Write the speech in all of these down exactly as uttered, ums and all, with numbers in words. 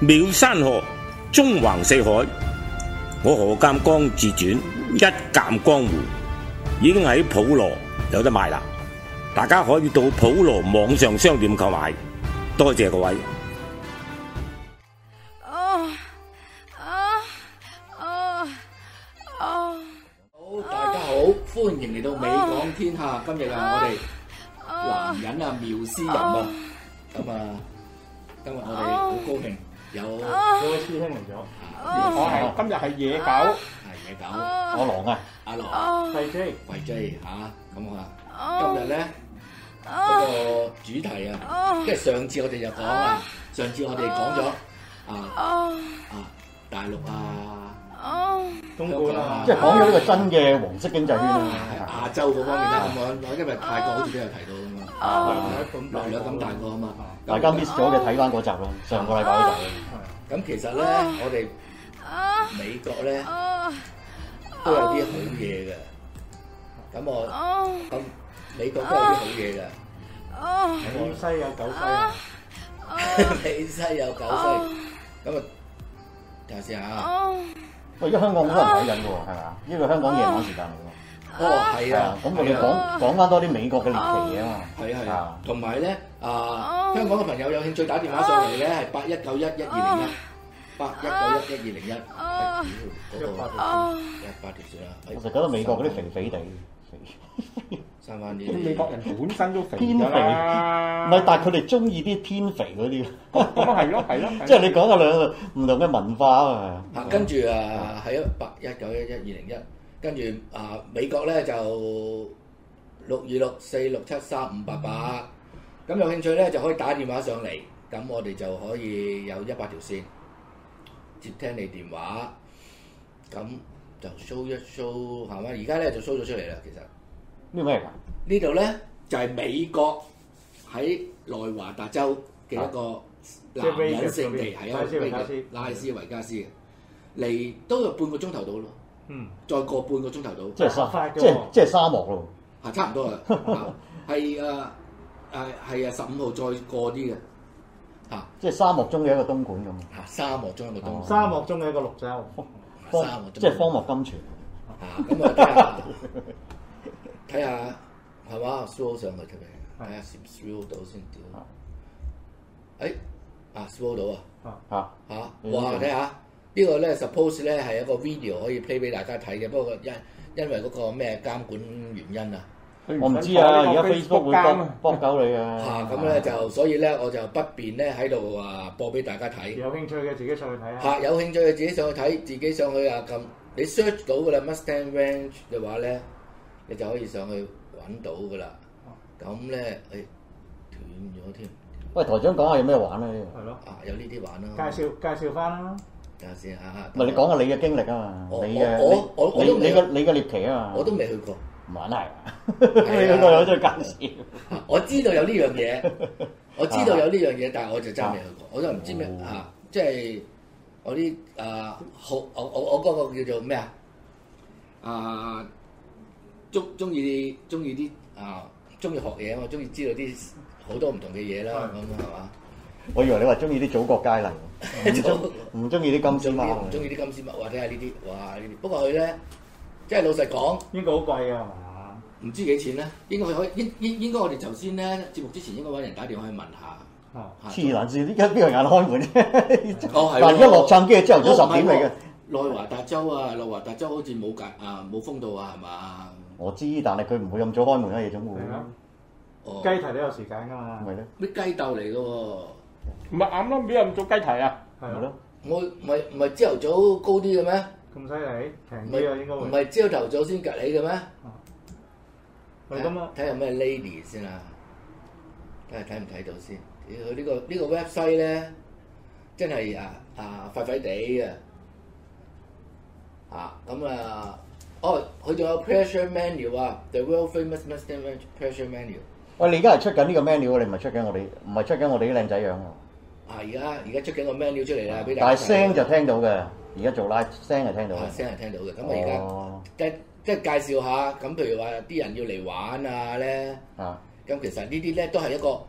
妙山河，縱橫四海。我何鑑江自傳一鑑江湖已經喺普羅有得賣啦，大家可以到普羅網上商店購買。多謝各位。 啊啊啊啊！ 好，大家好，歡迎嚟到美港天下。今日啊，我哋男人啊，妙思人啊，咁啊，今日我哋好高興有各位師兄嚟咗。我係今日係野狗， 係野狗， 我狼啊， 阿狼， 係 J， 維 J 嚇，咁啊，今日咧嗰個主題啊，即係上次我哋就講啊，上次我哋講咗啊啊大陸啊， 中國啦， 即係講咗呢個真嘅黃色經濟圈啦， 喺亞洲嗰方面啦，咁啊，因為泰國好似都有提到㗎嘛，流量咁大個啊嘛， 大家 miss 咗嘅睇翻嗰集啦，上個禮拜嗰集。 咁其實咧，我哋美國咧都有啲好嘢嘅，咁我咁美國都有啲好嘢嘅， 美西有九西啊， 美西有九西，咁啊睇下先嚇。 喂，而家香港好多人睇緊嘅喎，係咪啊？呢個香港夜晚時間嚟㗎。 哦，係啊， 咁我哋講講翻多啲美國嘅獵奇嘢啊嘛。 係啊係啊，同埋咧啊，香港嘅朋友有興趣打電話上嚟咧，係八一九一一二零一。八一九一一二零一，嗰個一百條線啦。 我就覺得美國嗰啲肥肥地， 三萬啲。 美國人本身都肥偏肥，唔係，但係佢哋中意啲偏肥嗰啲。 咁啊係咯係咯， 即係你講嘅兩個唔同嘅文化啊嘛。 嚇，跟住啊係啊，八一九一一二零一，跟住啊美國咧就六二六四六七三五八八，咁有興趣咧就可以打電話上嚟，咁我哋就可以有一百條線。接聽你電話，咁就 show 一 show 係嘛？而家咧就 show 咗出嚟啦。其實呢個咩嚟㗎？ 呢度咧就係、是、美國喺內華達州嘅一個男人聖地，係啊，拉斯維加斯嘅嚟都有半個鐘頭到咯。嗯，再過半個鐘頭到， 即係沙，即係即係沙漠咯。 係差唔多啦，係啊誒係啊，十五號再過啲嘅。啊！ 即係沙漠中嘅一個東莞咁。 啊！沙漠中一個東莞。 沙漠中嘅一個綠洲。 沙漠即係荒漠金泉。 啊！咁啊睇下，睇下係嘛 ，scroll 上去睇下 scroll 到先屌。誒啊 scroll 到啊！ 嚇嚇！哇！睇下呢個咧 suppose 咧係一個 video 可以 play 俾大家睇嘅，不過因因為嗰個咩監管原因啊。 我唔知啊，而家 Facebook 會幫幫鳩你啊！ 嚇咁咧就，所以咧我就不便咧喺度啊播俾大家睇。 有興趣嘅自己上去睇下。 嚇，有興趣嘅自己上去睇，自己上去啊咁，你 search 到㗎啦 Mustang Ranch 嘅話咧，你就可以上去揾到㗎啦。咁咧誒斷咗添。 喂，台長講下有咩玩咧？ 係咯。 啊，有呢啲玩啦。 介紹介紹翻啦。 等下先嚇。 唔係你講下你嘅經歷啊嘛，你嘅我我我你你嘅你嘅獵奇啊嘛。 我都未去過。 玩係，你嗰個有真係介紹。 我知道有呢樣嘢，我知道有呢樣嘢，但係我就真係未去過，我都唔知咩嚇，即係我啲啊好，我我我嗰個叫做咩啊？啊，中中意中意啲啊，中意學嘢啊嘛，中意知道啲好多唔同嘅嘢啦，咁係嘛？ 我以為你話中意啲祖國佳麗，唔中唔中意啲金絲貓， 唔中意啲金絲貓，哇！睇下呢啲，哇呢啲，不過佢咧。即係老實講， 應該好貴㗎係嘛？ 唔知幾錢咧？應該可以應應應該我哋頭先咧節目之前應該揾人打電話去問下。 黐撚線，依家邊個人開門啫？ 哦係。 嗱，而家洛杉磯朝頭早十點嚟嘅。 內華達州啊，內華達州好似冇隔啊冇封到啊，係嘛？ 我知，但係佢唔會咁早開門啊，夜總會。 哦。雞啼都有時間㗎嘛？ 咪咧？ 啲雞竇嚟㗎喎。 唔係啱啱邊有咁早雞啼啊？ 係咯。 我唔係唔係朝頭早高啲嘅咩？ 咁犀利，平啲啊應該會。 唔係朝頭早先趌起嘅咩？ 係咁啊！ 睇下咩 lady 先啊，睇下睇唔睇到先。佢呢個呢個 website 咧，真係啊啊廢廢地嘅。啊咁啊，哦佢仲有 pressure menu 啊 ，the world famous Mustang Ranch pressure menu。 喂，你而家係出緊呢個 menu 你唔係出緊我哋，唔係出緊我哋啲靚仔樣喎。 啊！而家而家出緊個 menu 出嚟啦，俾大家。 但係聲就聽到嘅。而家做 live 聲係聽到嘅， 聲係聽到嘅。咁我而家即即係介紹下，咁譬如話啲人要嚟玩啊咧，咁其實呢啲咧都係一個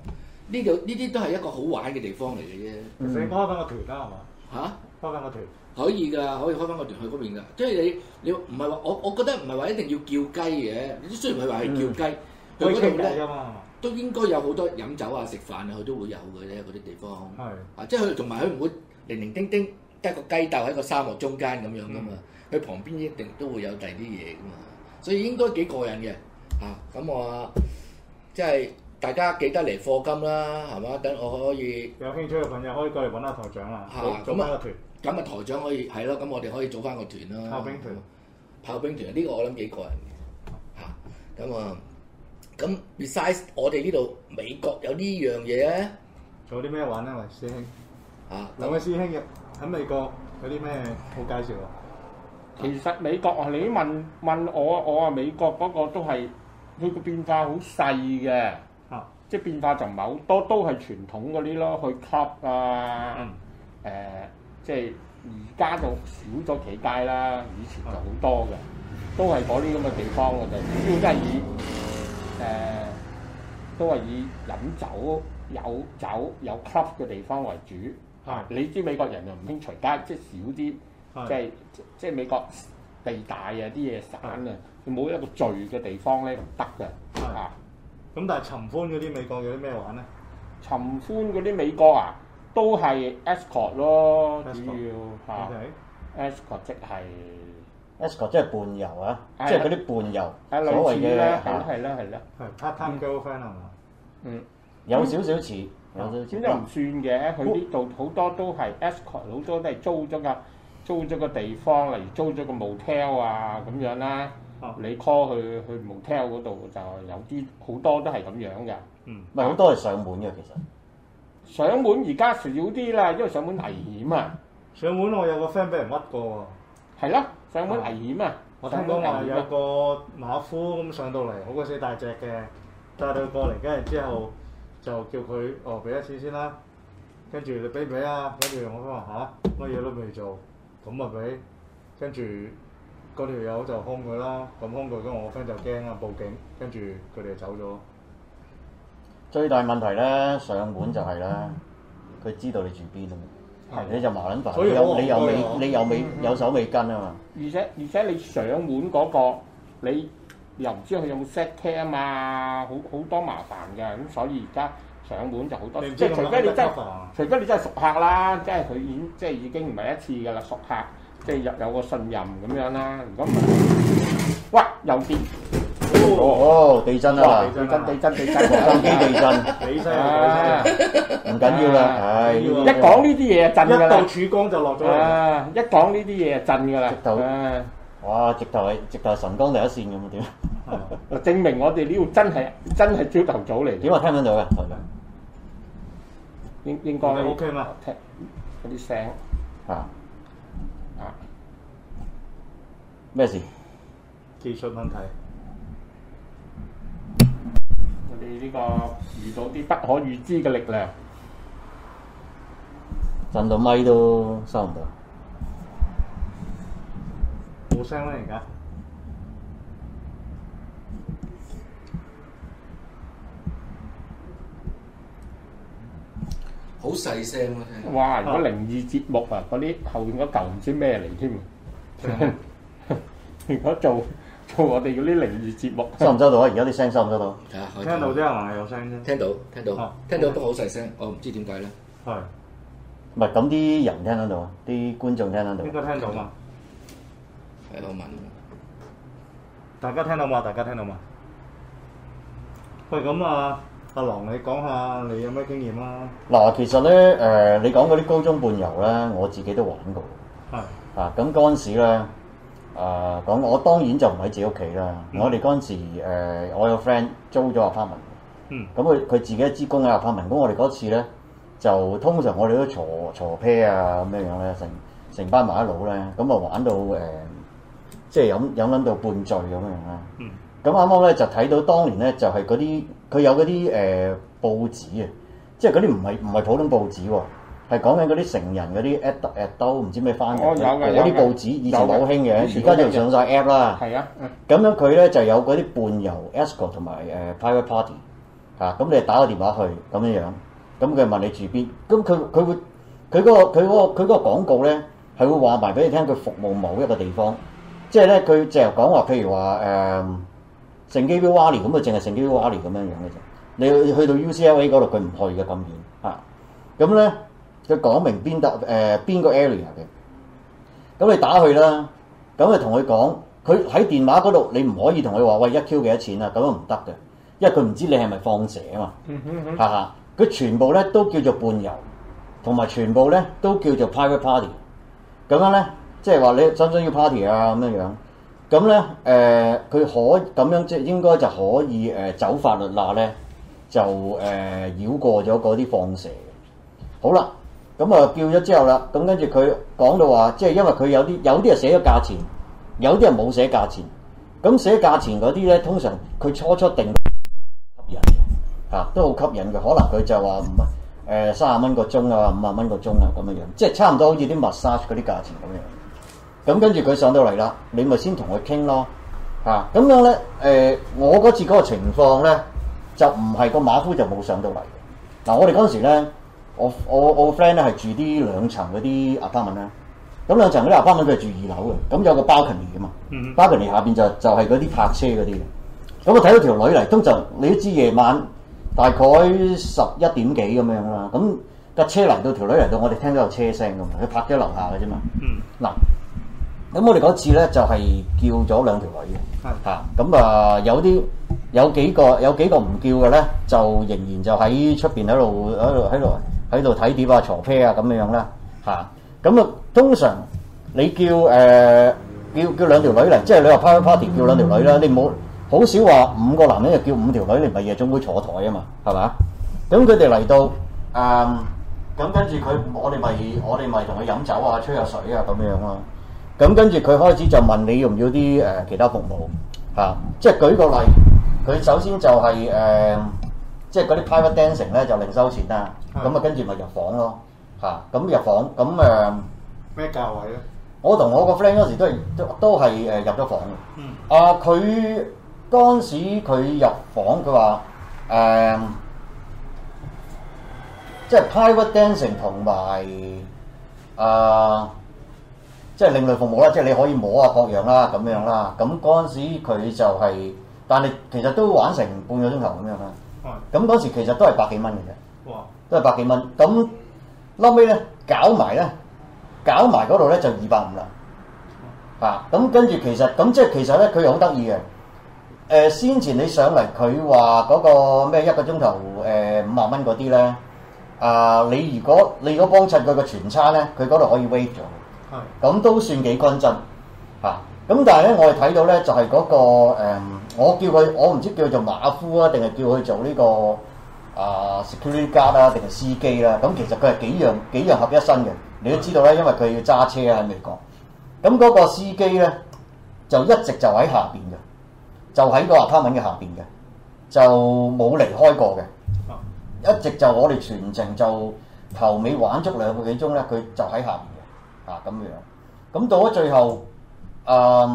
呢度呢啲都係一個好玩嘅地方嚟嘅啫。 你開翻個團啦，係嘛？ 嚇， 開翻個團。 可以㗎，可以開翻個團去嗰邊㗎。即係你你唔係話我，我覺得唔係話一定要叫雞嘅。你雖然佢話係叫雞，去嗰度咧都應該有好多飲酒啊、食飯啊，佢都會有嘅咧嗰啲地方。係啊，即係佢同埋佢唔會零零丁丁得個雞竇喺個沙漠中間咁樣㗎嘛。佢、嗯、旁邊一定都會有第二啲嘢㗎嘛。所以應該幾過癮嘅嚇。咁、啊、我即係大家記得嚟課金啦，係嘛？等我可以有興趣嘅朋友可以過嚟揾下台長啦，組翻個團。 咁啊台長可以係咯，咁我哋可以組翻個團啦。炮兵團，炮兵團呢、呢個我諗幾過癮嘅嚇。咁啊，咁 besides 我哋呢度美國有呢樣嘢咧， 仲有啲咩玩咧？喂，師兄啊， 兩位師兄嘅喺美國有啲咩好介紹啊？ 其實美國啊，你問問我，我話美國嗰個都係佢個變化好細嘅，啊，即係變化就唔係好多，都係傳統嗰啲咯，去 club 啊，誒、嗯。呃即係而家就少咗企街啦，以前就好多嘅，都係嗰啲咁嘅地方嘅，就主要都係以誒、呃，都係以飲酒、有酒、有 club 嘅地方為主。係，你知美國人又唔興隨街，即係少啲，即係即係美國地大啊，啲嘢散啊，佢冇一個聚嘅地方咧唔得嘅。係， 咁但係尋歡嗰啲美國有啲咩玩咧？ 尋歡嗰啲美國啊？都係 escort 咯，主要嚇 escort 即係 escort 即係伴遊啊，即係嗰啲伴遊，所謂嘅嚇，係啦係啦， 係 part time girlfriend 係嘛？ 嗯， 有少少似，有少少。 點都唔算嘅，佢呢度好多都係 escort，好多都係租咗個租咗個地方，例如租咗個 motel 啊咁樣啦。你 call 去去 motel 嗰度就有啲好多都係咁樣嘅。 嗯，唔係好多係上門嘅其實。 上門而家少啲啦，因為上門危險啊！ 上門我有個 friend 俾人屈過喎。 係咯，上門危險啊！ 我聽講話有個馬夫咁上到嚟，好鬼死大隻嘅，帶佢過嚟，跟住之後就叫佢哦俾一次先啦，跟住你俾唔俾啊？跟住我講話嚇，乜嘢都未做，咁啊俾，跟住嗰條友就兇佢啦，咁兇佢，跟住我 friend 就驚啊，報警，跟住佢哋就走咗。 最大問題咧，上門就係啦，佢知道你住邊啊嘛，你就麻撚煩，你有你有尾你有尾有手尾跟啊嘛。 而且而且你上門嗰個，你又唔知佢有冇 set cam 啊，好好多麻煩嘅，咁所以而家上門就好多，即係除非你真係，除非你真係熟客啦，即係佢已經即係已經唔係一次㗎啦，熟客即係有有個信任咁樣啦。如果唔係，哇又跌！ 哦，地震啊！ 地震地震地震， 心機地震， 幾犀利！ 唔緊要啦，唉， 一講呢啲嘢就震㗎啦， 一道曙光就落咗嚟。 一講呢啲嘢就震㗎啦， 直頭，哇！直頭係直頭係神光第一線咁啊點？ 證明我哋呢度真係真係朝頭早嚟。 點啊？聽唔聽到嘅？ 應應該 OK 嘛？ 聽嗰啲聲啊啊咩事？ 技術問題。 我哋呢個遇到啲不可預知嘅力量， 震到咪都收唔到。 冇聲啦而家。 好細聲咯，聽。 哇！如果靈異節目啊，嗰啲後邊嗰嚿唔知咩嚟添。如果做做我哋嗰啲靈異節目， 收唔收到啊？而家啲聲收唔收到？ 聽到啫，係咪有聲啫？ 聽到，聽到，聽到都好細聲，我唔知點解咧。 係。 唔係咁啲人聽得到啊？啲觀眾聽得到。 應該聽到嘛？ 係我問。 大家聽到嘛？大家聽到嘛？喂，咁啊，阿郎你講下你有咩經驗啊？ 嗱，其實咧，誒，你講嗰啲高中伴遊咧，我自己都玩過。 係。 啊，咁嗰陣時咧，誒講我當然就唔喺自己屋企啦。我哋嗰陣時誒，我有 friend 租咗 apartment。嗯。咁佢佢自己一支公嘅 apartment，咁我哋嗰次咧就通常我哋都坐坐 pair 啊咁樣樣咧，成成班麻甩佬咧，咁啊玩到誒，即係飲飲撚到半醉咁樣啦。嗯。咁啱啱咧就睇到當年咧就係嗰啲佢有嗰啲誒報紙啊，即係嗰啲唔係唔係普通報紙喎，係講緊嗰啲成人嗰啲 ad ad 都唔知咩翻譯嗰啲報紙，以前好興嘅，而家就上晒 app 啦。 係啊， 咁樣佢咧就有嗰啲伴遊 escort 同埋誒 private party， 嚇，咁你打個電話去咁樣樣，咁佢問你住邊，咁佢佢會佢嗰個佢嗰個佢嗰個廣告咧係會話埋俾你聽，佢服務某一個地方，即係咧佢淨係講話，譬如話誒聖基表 Valley 咁啊，淨係聖基表 Valley咁樣樣嘅啫。你去到 U C L A 嗰度，佢唔去嘅咁遠嚇。咁咧佢講明邊笪誒邊個 area 嘅，咁你打去啦，咁你同佢講。佢喺電話嗰度，你唔可以同佢話喂一 Q 幾多錢啊？咁樣唔得嘅，因為佢唔知你係咪放蛇啊嘛。嚇嚇，佢全部咧都叫做伴遊，同埋全部咧都叫做 private party。咁樣咧，即係話你想唔想要 party 啊咁樣樣。咁咧誒，佢、呃、可咁樣即係應該就可以誒、呃、走法律罅咧，就誒、呃、繞過咗嗰啲放蛇。好啦，咁啊叫咗之後啦，咁跟住佢講到話，即係因為佢有啲有啲係寫咗價錢。有啲人冇寫價錢，咁寫價錢嗰啲咧，通常佢初出定吸引嘅嚇，都好吸引嘅。可能佢就話唔誒三十蚊個鐘啊，五十蚊個鐘啊咁樣樣，即係差唔多好似啲 massage 嗰啲價錢咁樣。咁跟住佢上到嚟啦，你咪先同佢傾咯嚇。咁樣咧誒、呃，我嗰次嗰個情況咧，就唔係個馬夫就冇上到嚟。嗱，我哋嗰陣時咧，我我我個 friend 咧係住啲兩層嗰啲 apartment 啦。咁兩層嗰啲 apartment 佢係住二樓嘅，咁有個 balcony 嘅嘛 balcony 下邊就就係嗰啲泊車嗰啲嘅。咁我睇到條女嚟，通常你都知夜晚大概十一點幾咁樣啦。咁架車嚟到，條女嚟到，我哋聽到有車聲咁，佢泊咗樓下嘅啫嘛。嗱、嗯，咁我哋嗰次咧就係、是、叫咗兩條女嘅，嚇咁的啊有啲有幾個有幾個唔叫嘅咧，就仍然就喺出邊喺度喺度喺度喺度睇碟啊、坐啤啊咁樣樣啦，嚇。咁啊，通常你叫誒、呃、叫叫兩條女嚟，即係你話 party party 叫兩條女啦，你冇好少話五個男人就叫五條女，你唔係夜總會坐台啊嘛，係嘛？咁佢哋嚟到誒，咁、呃、跟住佢我哋咪我哋咪同佢飲酒啊、吹下水啊咁樣咯。咁跟住佢開始就問你要唔要啲誒、呃、其他服務嚇、啊，即係舉個例，佢首先就係、是、誒、呃，即係嗰啲 private dancing 咧就另收錢啦，咁啊跟住咪入房咯。嚇咁、啊、入房咁誒咩價位咧？ 我同我個 friend 嗰時都係都都係誒入咗房嘅。嗯。啊，佢嗰陣時佢入房，佢話誒，即係 private dancing 同埋啊，即係另類服務啦，即係你可以摸啊各樣啦咁樣啦。咁嗰陣時佢就係、是，但係其實都玩成半個鐘頭咁樣啦。哦、嗯。咁嗰時其實都係百幾蚊嘅啫。哇！都係百幾蚊咁。後尾咧搞埋咧，搞埋嗰度咧就二百五啦，嚇咁跟住其實咁即係其實咧佢又好得意嘅，誒、呃、先前你上嚟佢話嗰個咩一個鐘頭誒五萬蚊嗰啲咧，啊、呃、你如果你如果幫襯佢個全餐咧，佢嗰度可以 waive 咗，係咁都算幾均真嚇。咁、啊、但係咧我哋睇到咧就係、是、嗰、那個、呃、我叫佢我唔知叫佢做馬夫啊，定係叫佢做呢、這個。啊 security guard 啦，定係司機啦，咁其實佢係幾樣幾樣合一身嘅，你都知道咧，因為佢要揸車喺美國。咁嗰個司機咧就一直就喺下邊嘅，就喺個 apartment 嘅下邊嘅，就冇離開過嘅，一直就我哋全程就頭尾玩足兩個幾鐘咧，佢就喺下邊嘅，啊咁樣。咁到咗最後，誒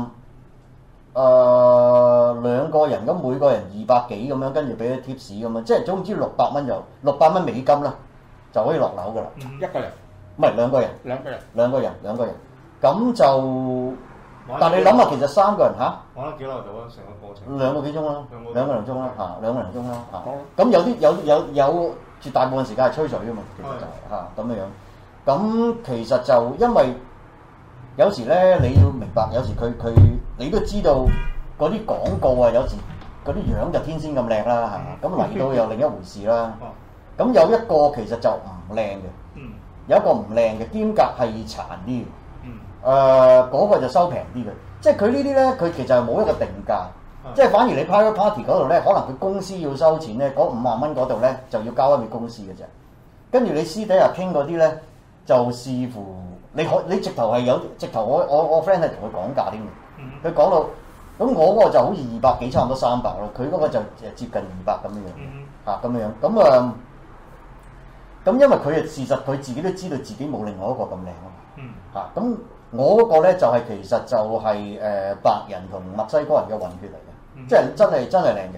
誒兩個人咁每個人二百幾咁樣，跟住俾啲 tips 咁樣，即係總之六百蚊就六百蚊美金啦，就可以落樓噶啦。一個人唔係兩個人，兩個人兩個人兩個人，咁就但你諗下，其實三個人嚇玩得幾耐到啊？成個過程兩個幾鐘啦，兩個零鐘啦嚇，兩個零鐘啦嚇。咁有啲有有有絕大部分時間係吹水噶嘛，其實就係嚇咁樣樣。咁其實就因為有時咧，你要明白，有時佢佢你都知道嗰啲廣告啊，有時嗰啲樣就天仙咁靚啦，係嘛？咁嚟到又另一回事啦。咁有一個其實就唔靚嘅，有一個唔靚嘅，兼夾係殘啲嘅。誒，嗰個就收平啲嘅，即係佢呢啲咧，佢其實係冇一個定價，即係反而你 private party 嗰度咧，可能佢公司要收錢咧，嗰五萬蚊嗰度咧就要交翻俾公司嘅啫。跟住你私底下傾嗰啲咧，就視乎。你可你直頭係有直頭我我我 friend 係同佢講價添嘅，佢講到咁我嗰個就好似二百幾差唔多三百咯，佢嗰個就接近二百咁樣樣嚇咁樣樣咁啊咁因為佢啊事實佢自己都知道自己冇另外一個咁靚啊嘛嚇咁我嗰個咧就係、是、其實就係、是、誒、呃、白人同墨西哥人嘅混血嚟嘅，即係真係真係靚嘅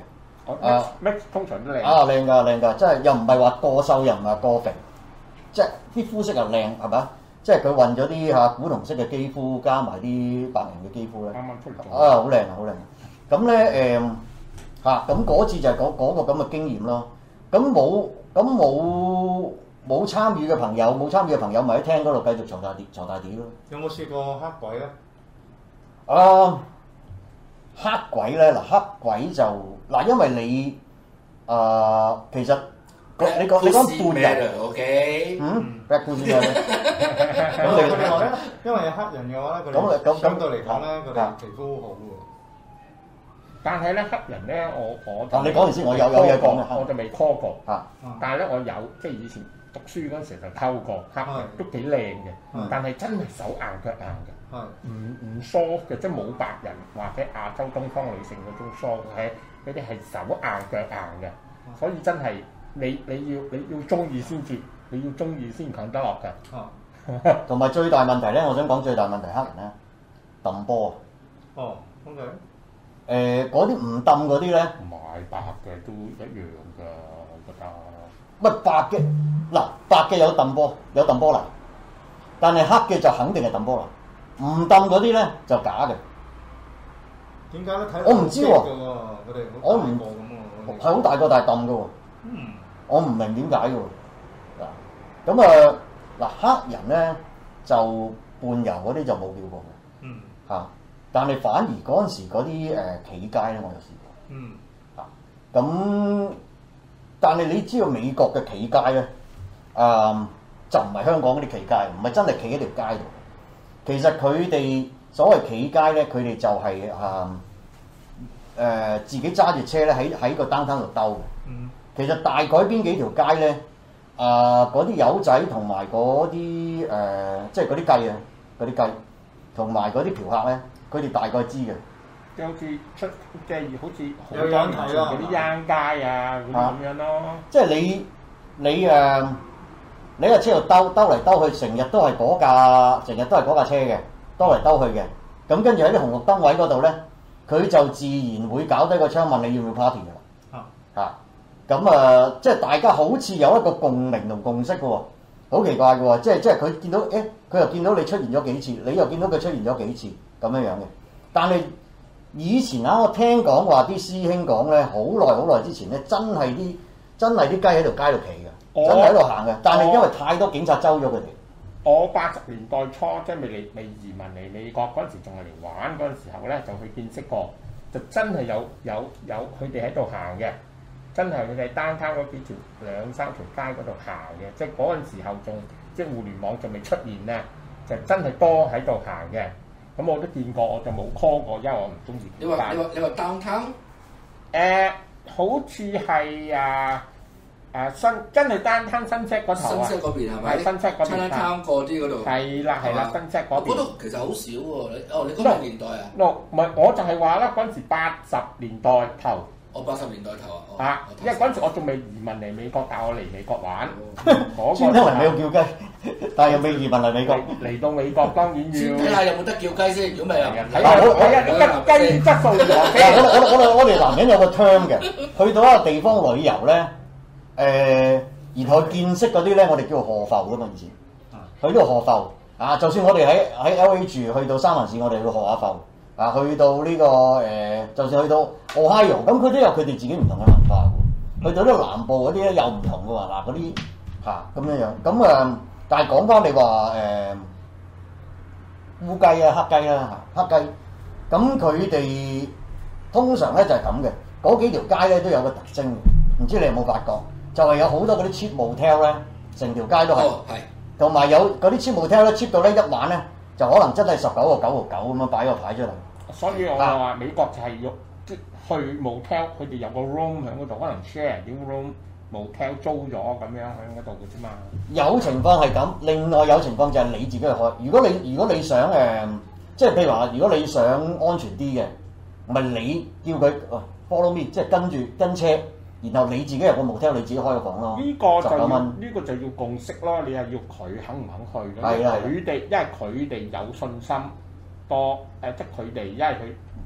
誒 mix 通常都靚。 啊靚㗎靚㗎，即係又唔係話過瘦又唔係過肥，即係啲膚色又靚係咪？即係佢混咗啲嚇古銅色嘅肌膚，加埋啲白人嘅肌膚咧， 啱啱出嚟啊好靚啊好靚！咁咧誒嚇，咁嗰次就係嗰嗰個咁嘅經驗咯。咁冇咁冇冇參與嘅朋友，冇參與嘅朋友咪喺廳嗰度繼續嘈大啲嘈大啲咯。 有冇試過黑鬼咧？ 啊黑鬼咧嗱黑鬼就嗱，因為你啊其實。你講你講半日 ，OK？ 嗯 ，Black Pussy 咩咧？ 咁你哋話咧，因為黑人嘅話咧，佢哋咁相對嚟講咧，佢哋皮膚好喎。 但係咧黑人咧，我我啊，你講完先，我有有嘢講嘅， 我就未 call 過。 啊， 但係咧我有，即係以前讀書嗰陣時就溝過黑人，都幾靚嘅。但係真係手硬腳硬嘅，唔唔疏嘅，即係冇白人或者亞洲東方女性嗰種疏嘅，佢哋係手硬腳硬嘅，所以真係。你你要你要中意先至，你要中意先啃得落嘅。 哦，同埋最大問題咧，我想講最大問題黑人咧，揼波。 哦 ，OK。 誒，嗰啲唔揼嗰啲咧， 唔係白嘅都一樣㗎，我覺得。 乜白嘅嗱，白嘅有揼波，有揼波嚟，但係黑嘅就肯定係揼波嚟，唔揼嗰啲咧就假嘅。 點解咧？睇我唔知喎， 佢哋我唔係好大個，但係揼㗎喎。 嗯。 我唔明點解嘅喎，嗱咁啊嗱黑人咧就伴遊嗰啲就冇叫過嘅， 嗯嚇，但係反而嗰陣時嗰啲誒企街咧我有試過， 嗯嚇咁，但係你知道美國嘅企街咧，啊就唔係香港嗰啲企街，唔係真係企喺條街度，其實佢哋所謂企街咧，佢哋就係啊誒自己揸住車咧喺喺個單攤度兜嘅。 嗯其實大改邊幾條街咧，啊嗰啲友仔同埋嗰啲誒，即係嗰啲雞啊，嗰啲雞，同埋嗰啲嫖客咧，佢哋大概知嘅。 即係好似出，即係好似好多年前嗰啲罌街啊嗰啲咁樣咯。 即係你你誒，你喺車度兜兜嚟兜去，成日都係嗰架，成日都係嗰架車嘅，兜嚟兜去嘅。咁跟住喺啲紅綠燈位嗰度咧，佢就自然會搞低個槍問你要唔要 party 㗎啦。啊啊！咁啊、呃，即係大家好似有一個共鳴同共識嘅喎，好奇怪嘅喎，即係即係佢見到，誒，佢又見到你出現咗幾次，你又見到佢出現咗幾次咁樣樣嘅。但係以前啊，我聽講話啲師兄講咧，好耐好耐之前咧，真係啲真係啲雞喺條街度企嘅， 我真係喺度行嘅。但係因為太多警察揪咗佢哋。 我八十年代初即係未嚟未移民嚟美國嗰陣時，仲係嚟玩嗰陣時候咧，就去見識過，就真係有有有佢哋喺度行嘅。真係佢哋單攤嗰幾條兩三條街嗰度行嘅，即係嗰陣時候仲即係互聯網仲未出現咧，就真係多喺度行嘅。咁我都見過，我就冇 call 過，因為我唔中意。 你話你話你話 downtown？ 誒，好似係啊啊新真係單攤新潟嗰頭啊！ 新潟嗰邊係咪？ 係新潟嗰邊。 單攤過啲嗰度。 係啦係啦，新潟嗰邊。 嗰度其實好少喎，你哦你嗰個年代啊？ no 唔係，我就係話啦，嗰陣時八十年代頭。 我八十年代頭啊！ 啊，因為嗰陣時我仲未移民嚟美國，但我嚟美國玩。 專登嚟美國叫雞，但係又未移民嚟美國。 嚟到美國當然要。 先睇下有冇得叫雞先，如果唔係又睇下睇下啲雞雞質素如何先。 我我我我哋男人有個 term 嘅，去到一個地方旅遊咧，誒，然後見識嗰啲咧，我哋叫河浮噶嘛以前。去到河浮啊，就算我哋喺喺 L A 住，去到三藩市，我哋去河下浮。啊，去到呢、這個誒、呃，就算去到 Ohio，咁佢都有佢哋自己唔同嘅文化喎。去到呢個南部嗰啲咧又唔同嘅喎，嗱嗰啲嚇咁樣樣。咁啊、呃，但係講翻你話誒烏雞啊、黑雞啊、黑雞，咁佢哋通常咧就係咁嘅。嗰幾條街咧都有個特徵嘅，唔知你有冇發覺？就係、是、有好多嗰啲 cheap motel 咧，成條街都係，同埋、哦、有嗰啲 cheap motel 咧 cheap 到咧一晚咧就可能真係十九個九毫九咁樣擺個牌出嚟。 所以我話美國就係要即去 motel，佢哋有個 room 喺嗰度，可能 share 啲 room motel 租咗咁樣喺嗰度嘅啫嘛。有情況係咁，另外有情況就係你自己去開。如果你如果你想誒、呃，即係譬如話，如果你想安全啲嘅，咪你叫佢、哦、follow me，即係跟住跟車，然後你自己入個 motel，你自己開個房咯。呢個就要呢個就要共識咯，你係要佢肯唔肯去咯。係啊，佢哋因為佢哋有信心。多誒，即係佢哋，因為佢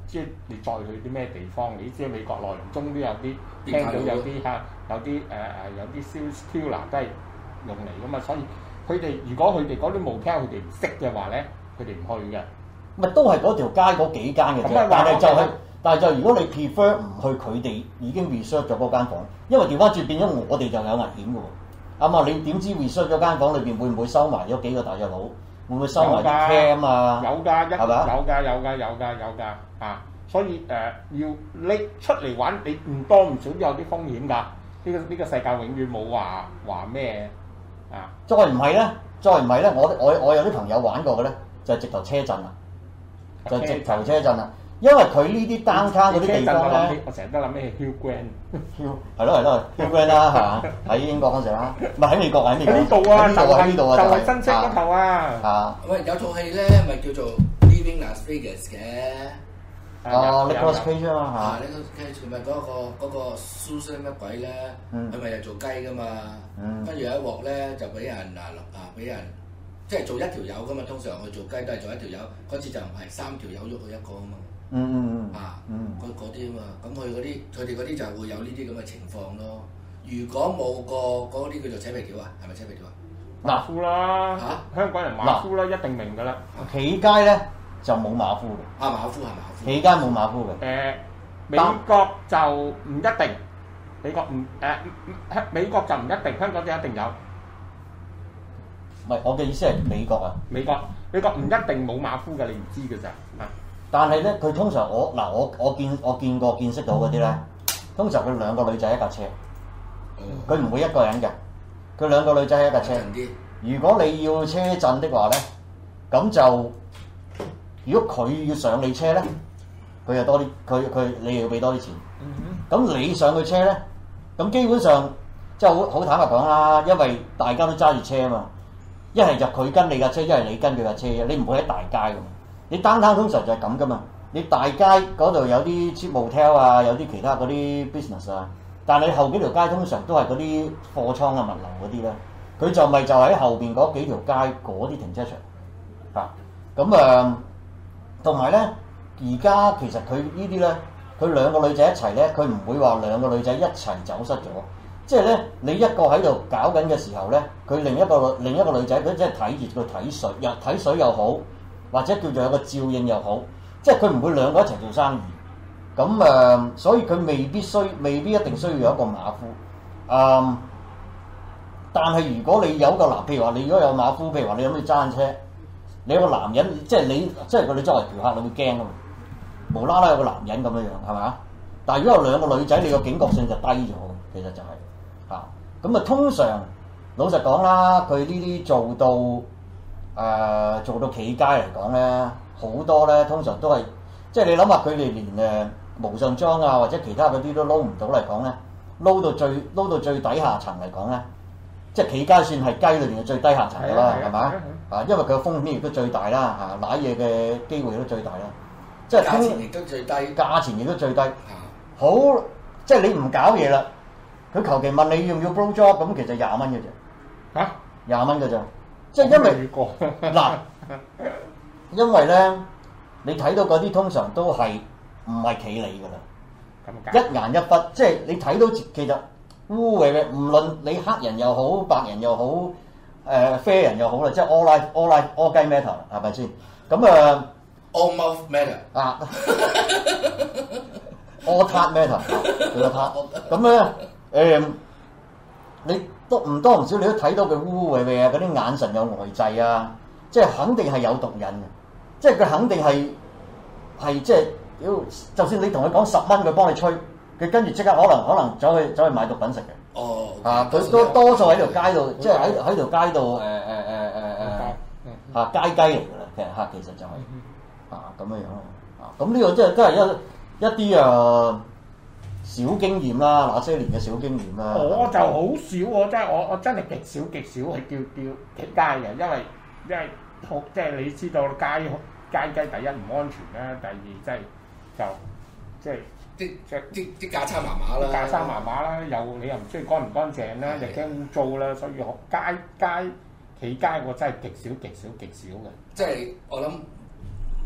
即係你再去啲咩地方，你知美國內容中都有啲聽到有啲嚇有啲誒誒有啲 sales killer 都係用嚟噶嘛，所以佢哋如果佢哋嗰啲 motel 佢哋唔識嘅話咧，佢哋唔去嘅。 咪都係嗰條街嗰幾間嘅啫，但係就係、是，但係就如果你 prefer 唔去佢哋已經 reserve 咗嗰間房，因為調翻轉變咗我哋就有危險嘅喎。啱啊，你點知 reserve 咗間房裏邊會唔會收埋咗幾個大隻佬？會唔會收埋啲 cam 啊？ 有㗎，一係嘛？ 有㗎，有㗎，有㗎，有㗎啊！所以誒、呃，要拎出嚟玩，你唔多唔少都有啲風險㗎。呢、這個呢、這個世界永遠冇話話咩啊！ 再唔係咧，再唔係咧，我我我有啲朋友玩過嘅咧，就係、是、直頭車震啦。就直頭車震啦，因為佢呢啲單卡嗰啲地方咧， 我成日都諗起 Hugh Grant，Hugh 係咯係咯 Hugh Grant 啦係嘛，喺英國嗰陣啦，唔係喺美國喺美國。 呢度啊， 呢度喺呢度啊， 就係新式嗰頭啊。 啊， 喂，有套戲咧，咪叫做 Leaving Las Vegas 嘅。 哦 Nicolas Cage 啊嘛嚇。Nicolas Cage 咪嗰個嗰個 Susan 乜鬼咧？佢咪又做雞噶嘛？跟住有一鑊咧就俾人嗱啊俾人。即係做一條友噶嘛，通常我做雞都係做一條友，嗰次就唔係三條友喐佢一個啊嘛。 嗯嗯嗯。 啊，嗰嗰啲啊嘛，咁佢嗰啲佢哋嗰啲就會有呢啲咁嘅情況咯。如果冇個嗰啲叫做扯皮條啊，係咪扯皮條啊？ 馬夫啦，嚇、啊、香港人馬夫啦，一定明㗎啦。 企街咧就冇馬夫嘅。 啊，馬夫係馬夫。 企街冇馬夫嘅。誒、 呃，美國就唔一定，美國唔誒香美國就唔一定，香港就一定有。 唔係，我嘅意思係美國啊！ 美國美國唔一定冇馬夫嘅，你唔知嘅咋啊！ 但係咧，佢通常我嗱我我見我見過見識到嗰啲咧，通常佢兩個女仔一架車，佢唔會一個人嘅，佢兩個女仔一架車。如果你要車震的話咧，咁就如果佢要上你車咧，佢就多啲，佢佢你要俾多啲錢。咁、嗯、你上佢車咧，咁基本上即係好好坦白講啦，因為大家都揸住車啊嘛。一係就佢跟你架車，一係你跟佢架車嘅，你唔會喺大街㗎嘛。你單攤通常就係咁㗎嘛。你大街嗰度有啲 cheap motel 啊，有啲其他嗰啲 business 啊，但係你後幾條街通常都係嗰啲貨倉啊、物流嗰啲咧，佢就咪就喺後邊嗰幾條街嗰啲停車場嚇。咁啊，同埋咧，而家其實佢呢啲咧，佢兩個女仔一齊咧，佢唔會話兩個女仔一齊走失咗。即係咧，你一個喺度搞緊嘅時候咧，佢另一個另一個女仔，佢即係睇住佢睇水，又睇水又好，或者叫做有個照應又好，即係佢唔會兩個一齊做生意。咁誒、呃，所以佢未必需，未必一定需要有一個馬夫。誒、呃，但係如果你有個男，譬如話你如果有馬夫，譬如話你諗住揸車，你有個男人，即係你，即係佢你作為嫖客，你會驚㗎嘛？無啦啦有個男人咁樣樣，係咪？但係如果有兩個女仔，你個警覺性就低咗，其實就係、是。嚇，咁啊通常老實講啦，佢呢啲做到誒、呃、做到企街嚟講咧，好多咧通常都係，即係你諗下佢哋連誒無上裝啊或者其他嗰啲都撈唔到嚟講咧，撈到最撈到最底下層嚟講咧，即係企街算係雞裏邊嘅最低下層㗎啦，係咪？啊，因為佢嘅風險亦都最大啦，嚇，揦嘢嘅機會都最大啦，即係價錢亦都最低， 價錢亦都最低，好，即係你唔搞嘢啦。佢求其問你要唔要 blow job， 咁其實廿蚊嘅啫，嚇廿蚊嘅啫，即係因為嗱，因為咧你睇到嗰啲通常都係唔係企理㗎啦，一顏一忽，即係你睇到其實污穢嘅，唔論你黑人又好，白人又好，誒、呃、啡人又好啦，即係 all life all life all guy matter 係咪先？咁啊 all mouth matter 啊 all tat matter 佢個 tat， 咁咧。誒、嗯，你都唔多唔少，你都睇到佢污穢穢啊！嗰啲眼神有呆滯啊，即係肯定係有毒癮嘅，即係佢肯定係係即係，屌！就算你同佢講十蚊，佢幫你吹，佢跟住即刻可能可能走去走去買毒品食嘅。哦，啊，佢都多數喺條街度，即係喺喺條街度誒誒誒誒誒嚇街雞嚟㗎啦，其實嚇其實就係、是、啊咁樣樣咯，啊咁呢個即係都係一一啲啊。小經驗啦，那些年嘅小經驗啦。 我就好少，我真係我我真係極少極少係叫叫企街嘅，因為因為好即係你知道街街雞第一唔安全啦，第二即係就即係啲啲啲架撐麻麻啦， 架撐麻麻啦，又你又唔知乾唔乾淨啦，又驚污糟啦，所以我街街企街我真係極少極少極少嘅。 即係我諗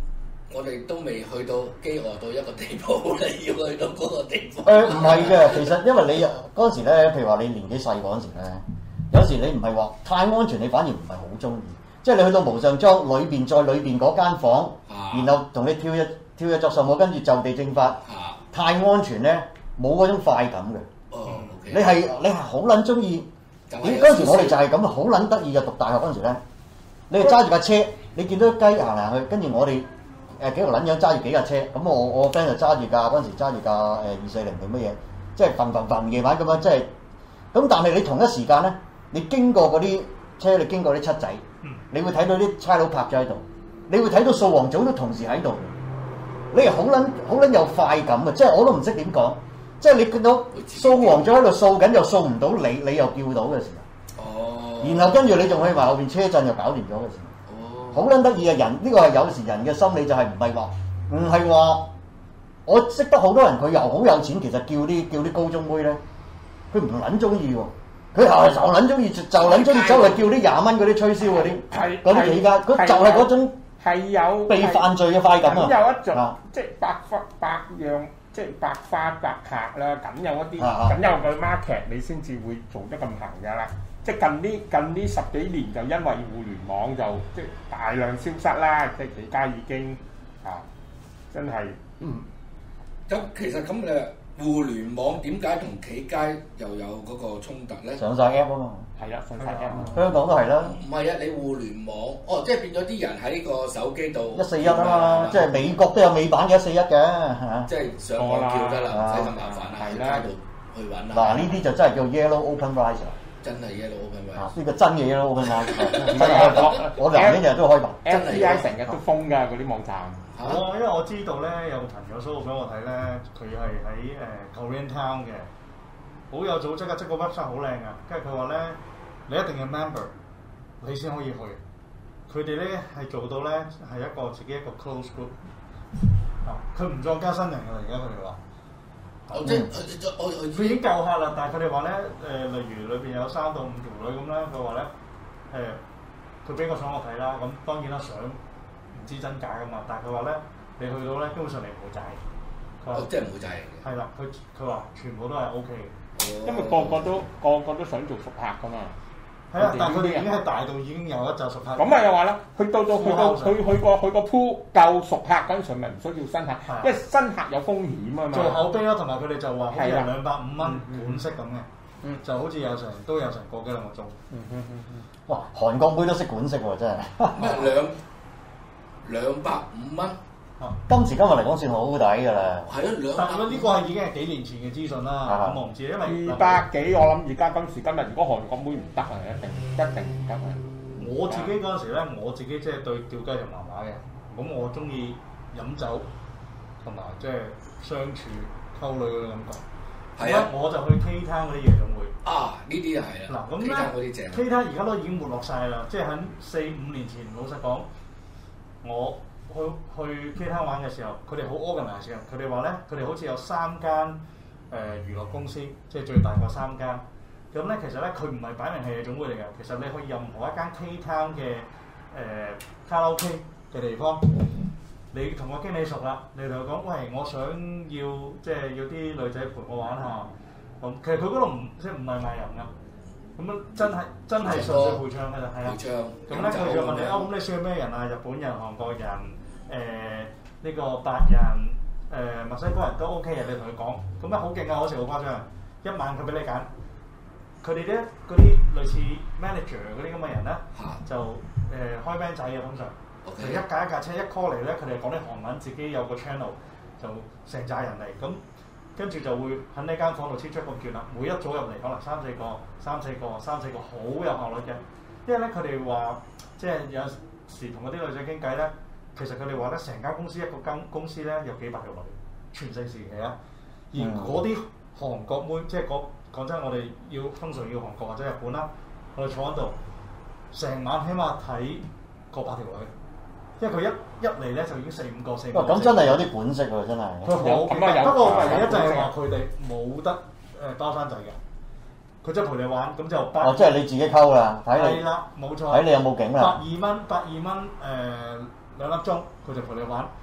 我哋都未去到飢餓到一個地步，你要去到嗰個地步。 誒唔係嘅，其實因為你嗰陣時咧，譬如話你年紀細嗰陣時咧，有時你唔係話太安全，你反而唔係好中意。即係你去到無上莊裏邊，再裏邊嗰間房，啊、然後同你跳一跳一作什麼，跟住就地正法，啊、太安全咧，冇嗰種快感嘅。 哦 okay, 你係你係好撚中意。咦嗰陣時我哋就係咁好撚得意嘅，讀大學嗰陣時咧，你係揸住架車，你見到雞行行去，跟住我哋。誒幾個撚樣揸住幾架車，咁我我 friend 就揸住架嗰陣時揸住架誒二四零定乜嘢，即係瞓瞓瞓夜晚咁樣，即係咁。但係你同一時間咧，你經過嗰啲車，你經過啲七仔，你會睇到啲差佬泊咗喺度，你會睇到掃黃組都同時喺度，你係好撚好撚有快感嘅，即係我都唔識點講，即係你見到掃黃組喺度掃緊又掃唔到你，你又叫到嘅時候，哦，然後跟住你仲去埋後邊車震又搞掂咗嘅時候。好撚得意嘅人，呢個係有時人嘅心理就係唔係話，唔係話我識得好多人佢又好有錢，其實叫啲叫啲高中妹咧，佢唔撚中意喎，佢係就撚中意就撚中意走嚟叫啲廿蚊嗰啲吹簫嗰啲，嗰啲幾間，佢就係嗰種係有被犯罪嘅快感啊！ 有一種即係百花百樣，即係百花百客啦，咁有一啲，咁有個 market 你先至會做得咁行㗎啦。即係近呢近呢十幾年就因為互聯網就即係大量消失啦，即係幾家已經啊真係嗯。 咁其實咁誒互聯網點解同企街又有嗰個衝突咧？ 上晒 app 啊嘛， 係啊，上晒 app 啊， 香港都係啦。 唔係啊，你互聯網哦，即係變咗啲人喺個手機度一四一啊嘛，即係美國都有美版嘅一四一嘅嚇。 即係上網叫得啦，唔使咁麻煩啦，喺街度去揾啦。 嗱呢啲就真係叫 Yellow Open Riser。 真係 Yellow Open Riser， 呢個真嘅 Yellow Open Riser，我哋呢日都開埋。 F B I 成日都封㗎嗰啲網站。 我因為我知道咧，有個朋友 show 俾我睇咧，佢係喺誒 Korean Town 嘅，好有組織嘅，即係個 website 好靚啊。跟住佢話咧，你一定要 member，你先可以去。佢哋咧係做到咧係一個自己一個 close group，啊，佢唔再加新人㗎啦，而家佢哋話。 哦，即係我我佢已經夠客啦，但係佢哋話咧誒，例如裏邊有三到五條女咁咧，佢話咧誒，佢俾個相我睇啦，咁當然啦相唔知真假噶嘛，但係佢話咧，你去到咧基本上你唔會制， 哦，即係唔會制嘅。係啦，佢佢話全部都係 O K 嘅， 因為個個都個個都想做熟客噶嘛。 係啊，但係佢哋已經喺大度已經有一紮熟客。 咁啊又話咧，佢到到去到佢去個去個鋪夠熟客嗰陣時，咪唔需要新客，因為新客有風險啊嘛。 做口碑咯，同埋佢哋就話好似兩百五蚊管式咁嘅，就好似有成都有成個幾兩個鐘。 哇！韓國妹都識管式喎，真係。 咩兩兩百五蚊？ 今時今日嚟講算好抵㗎啦。 係啊，兩。 但係呢個係已經係幾年前嘅資訊啦，咁我唔知，因為二百幾我諗而家今時今日，如果韓國妹唔得啊，一定一定唔得啊！ 我自己嗰陣時咧，我自己即係對吊雞就麻麻嘅，咁我中意飲酒同埋即係相處溝女嗰種感覺。係啊，我就去 K Town 嗰啲夜總會。啊，呢啲係啊。嗱咁咧 ，K Town 而家都已經沒落晒啦，即係喺四五年前，老實講，我。去去 K Town 玩嘅時候，佢哋好 organize 嘅。佢哋話咧，佢哋好似有三間誒、呃、娛樂公司，即係最大個三間。咁咧，其實咧，佢唔係擺明係夜總會嚟嘅。其實你去任何一間 K Town 嘅誒、呃、卡拉 OK 嘅地方，你同個經理熟啦，你同佢講：喂，我想要即係要啲女仔陪我玩下。咁其實佢嗰度唔即係唔係賣淫㗎。咁樣真係真係純粹陪唱㗎咋，係啊。陪唱。咁咧佢就問你：啊，咁你需要咩人啊？日本人、韓國人。誒呢、呃這個白人誒、呃、墨西哥人都 OK 嘅，你同佢講，咁咧好勁啊！嗰時好誇張，一晚佢俾你揀，佢哋咧嗰啲類似 manager 嗰啲咁嘅人咧，就誒、呃、開 band 仔嘅通常，就 Okay. 一架一架車一 call 嚟咧，佢哋講啲韓文，自己有個 channel，就成扎人嚟，咁跟住就會喺呢間房度黐出個券啦，每一組入嚟可能三四個、三四個、三四個，好有效率嘅，因為咧佢哋話即係有時同嗰啲女仔傾偈咧。其實佢哋話咧，成間公司一個間公司咧有幾百個女，全盛時期啊。而嗰啲韓國妹，即係講講真，我哋要通常要韓國或者日本啦，我哋坐喺度，成晚起碼睇過百條女，因為佢一一嚟咧就已經四五個四五個。哇！咁真係有啲本色喎，真係。 佢好，不過唯一就係話佢哋冇得誒包生仔嘅，佢即係陪你玩，咁就百。 哦，即係你自己溝啦，睇你。 係啦，冇錯。 睇你有冇景啦。 百二蚊，百二蚊誒。兩粒鐘佢就陪你玩，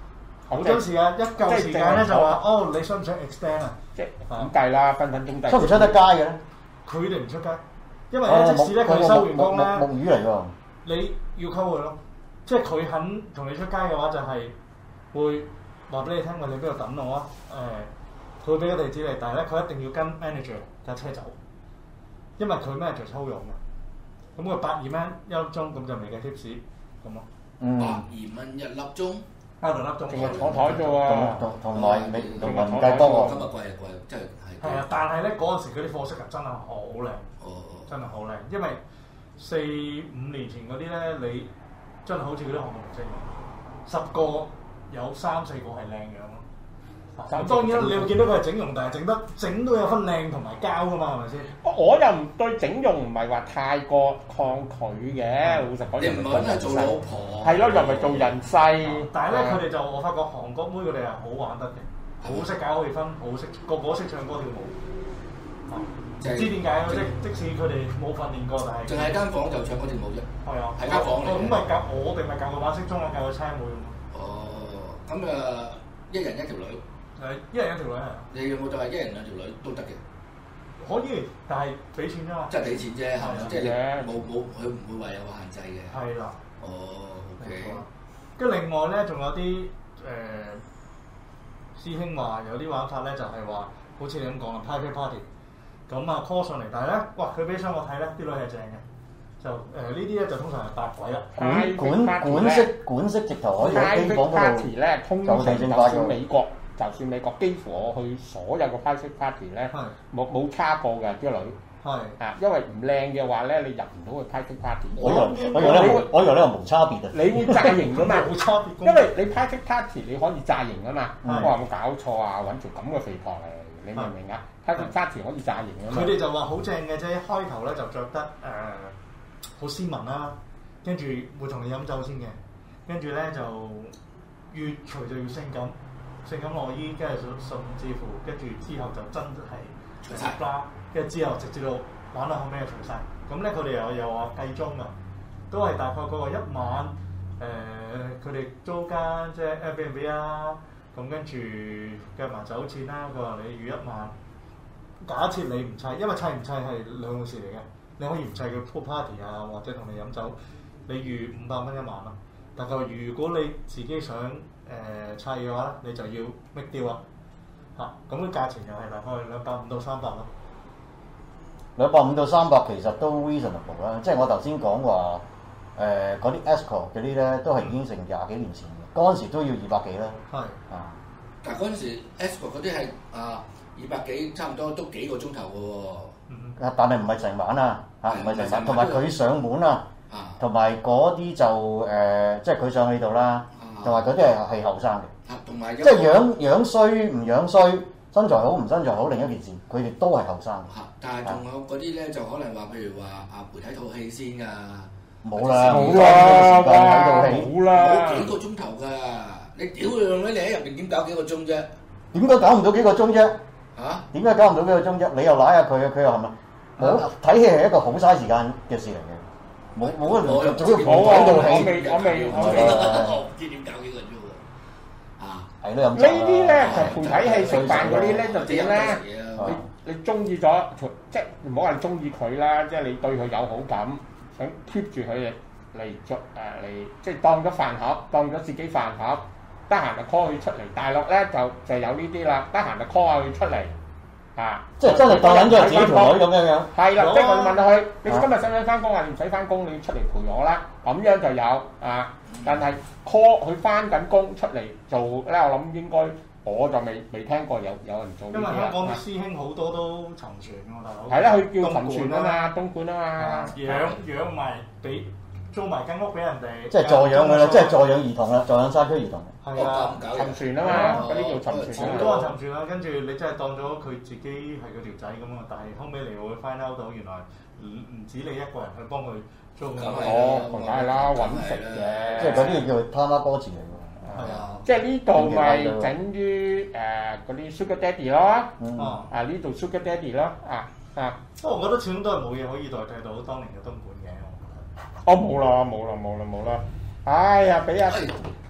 好多時間一夠時間咧就話哦，你想唔想 extend 啊？ 即係咁計啦，分分鐘計。 出唔出得街嘅咧？ 佢哋唔出街，因為咧即使咧佢收完工咧， 木魚嚟㗎。 你要溝佢咯，即係佢肯同你出街嘅話，就係會話俾你聽，喂，你邊度等我啊？誒，佢會俾個地址你，但係咧佢一定要跟 manager 架車走，因為佢 manager 抽佣嘅。咁佢百二蚊一粒鐘，咁就未計 tips 咁咯。 嗯。 百二蚊一粒鐘。 啊兩粒鐘。 仲係坐台啫喎。 同同埋未同埋唔計多喎。 今日貴啊貴，真係係。 係啊，但係咧嗰陣時嗰啲貨色啊真係好靚。 哦。真係好靚，因為四五年前嗰啲咧，你真係好似嗰啲項目明星咁，十個有三四個係靚樣咯。咁當然啦，你會見到佢係整容，但係整得整都有分靚同埋膠噶嘛，係咪先？ 我又唔對整容唔係話太過抗拒嘅，老實講。 你唔係真係做老婆。 係咯，又唔係做人妻。 但係咧，佢哋就我發覺韓國妹佢哋係好玩得嘅，好識搞氣氛，好識個個識唱歌跳舞。唔知點解即即使佢哋冇訓練過，但係淨係間房就唱嗰條舞啫。 係啊， 係間房嚟。 咁咪教我哋咪教個把式中啊，教個差妹咁咯。 哦，咁啊，一人一條女。 係一人一條女係。 你有冇就係一人兩條女都得嘅？ 可以，但係俾錢啫嘛。 即係俾錢啫，係咪？即係冇冇佢唔會話有限制嘅。 係啦。 哦 ，OK。 跟住另外咧，仲有啲誒師兄話有啲玩法咧，就係話好似你咁講啦 ，private party。咁啊 call 上嚟，但係咧，哇！佢俾相我睇咧，啲女係正嘅，就誒、呃、呢啲咧就通常係八鬼啦。 管管管式管式直頭可以喺機房嗰度。 party 咧，通常就算美國，就算美國幾乎我去所有個 private party 咧，冇冇差過嘅啲女。係啊，因為唔靚嘅話咧，你入唔到去 private party。 我以為我以為咧，我以為呢個無差別啊。 你會詐型㗎嘛？ 冇差別。 因為你 private party 你可以詐型㗎嘛。我話冇搞錯啊，揾條咁嘅肥婆嚟。你明唔明啊？睇佢揸住可以詐型嘅嘛。佢哋就話好正嘅啫，一開頭咧就着得誒好、呃、斯文啦，跟住會同你飲酒先嘅，跟住咧就越除就越性感，性感內衣，跟住甚至乎跟住之後就真係除晒啦，跟住之後直至到玩到後尾就除晒。咁咧佢哋又又話計鐘啊，都係大概嗰個一晚誒，佢、呃、哋租間即係 Airbnb 啊。咁跟住計埋酒錢啦，佢話你預一萬，假設你唔砌，因為砌唔砌係兩回事嚟嘅，你可以唔砌佢 pool party 啊，或者同你飲酒，你預五百蚊一晚啦。但係如果你自己想誒、呃、砌嘅話咧，你就要 make deal 啦。嚇、啊，咁嘅價錢又係大概兩百五到三百咯。 兩百五到三百其實都 reasonable 啦，即係我頭先講話誒嗰啲 escort 嗰啲咧，都係已經成廿幾年前嘅，嗰陣時都要二百幾啦。係啊， 但係嗰陣時 escort 嗰啲係啊二百幾，差唔多都幾個鐘頭嘅喎。 嗯，但係唔係成晚啊，嚇唔係成晚，同埋佢上門啊，同埋嗰啲就誒，即係佢上去度啦，同埋嗰啲係係後生嘅， 同埋即係樣樣衰唔樣衰，身材好唔身材好另一件事，佢哋都係後生。 嚇！但係仲有嗰啲咧，就可能話譬如話啊陪睇套戲先㗎。 冇啦， 冇啦， 冇啦， 冇幾個鐘頭㗎。你屌樣咧？你喺入邊點搞幾個鐘啫？ 點解搞唔到幾個鐘啫？ 嚇？點解搞唔到幾個鐘啫？你又揦下佢，佢又係咪？冇睇戲係一個好嘥時間嘅事嚟嘅。冇冇啊！ 我仲要陪睇套戲，我未我未我唔知點搞幾個鐘喎。啊！ 係咯， 呢啲咧就陪睇戲食飯嗰啲咧就點咧？你你中意咗，即係唔好話中意佢啦，即係你對佢有好感，想 keep 住佢嚟做誒嚟，即係當咗飯盒，當咗自己飯盒，得閒就 call 佢出嚟。大陸咧就就有呢啲啦，得閒就 call 下佢出嚟，啊！ 即係真係當緊咗自己條女咁樣樣。 係啦，即係我問下佢：你今日使唔使翻工啊？你唔使翻工，你出嚟陪我啦。咁樣就有啊，但係 call 佢翻緊工出嚟做咧，我諗應該。我就未未聽過有有人做呢啲啦。 因為香港啲師兄好多都沉船㗎嘛，大佬。 係啦，佢叫沉船啊嘛，東莞啊嘛。 養養埋俾租埋間屋俾人哋。 即係助養佢啦，即係助養兒童啦，助養山區兒童。 係啊， 沉船啊嘛，嗰啲叫沉船。 好多人沉船啦，跟住你真係當咗佢自己係嗰條仔咁啊！但係後尾你會 find out 到原來唔唔止你一個人去幫佢租。 哦，梗係啦，揾食嘅。 即係嗰啲叫他媽哥池嚟㗎。 係啊， 即係呢度咪整於誒嗰啲 Sugar Daddy 咯，啊呢度 Sugar Daddy 咯，啊啊！ 不過我覺得始終都係冇嘢可以代替到當年嘅東莞嘅，我覺得。 哦，冇啦冇啦冇啦冇啦！哎呀，俾阿俾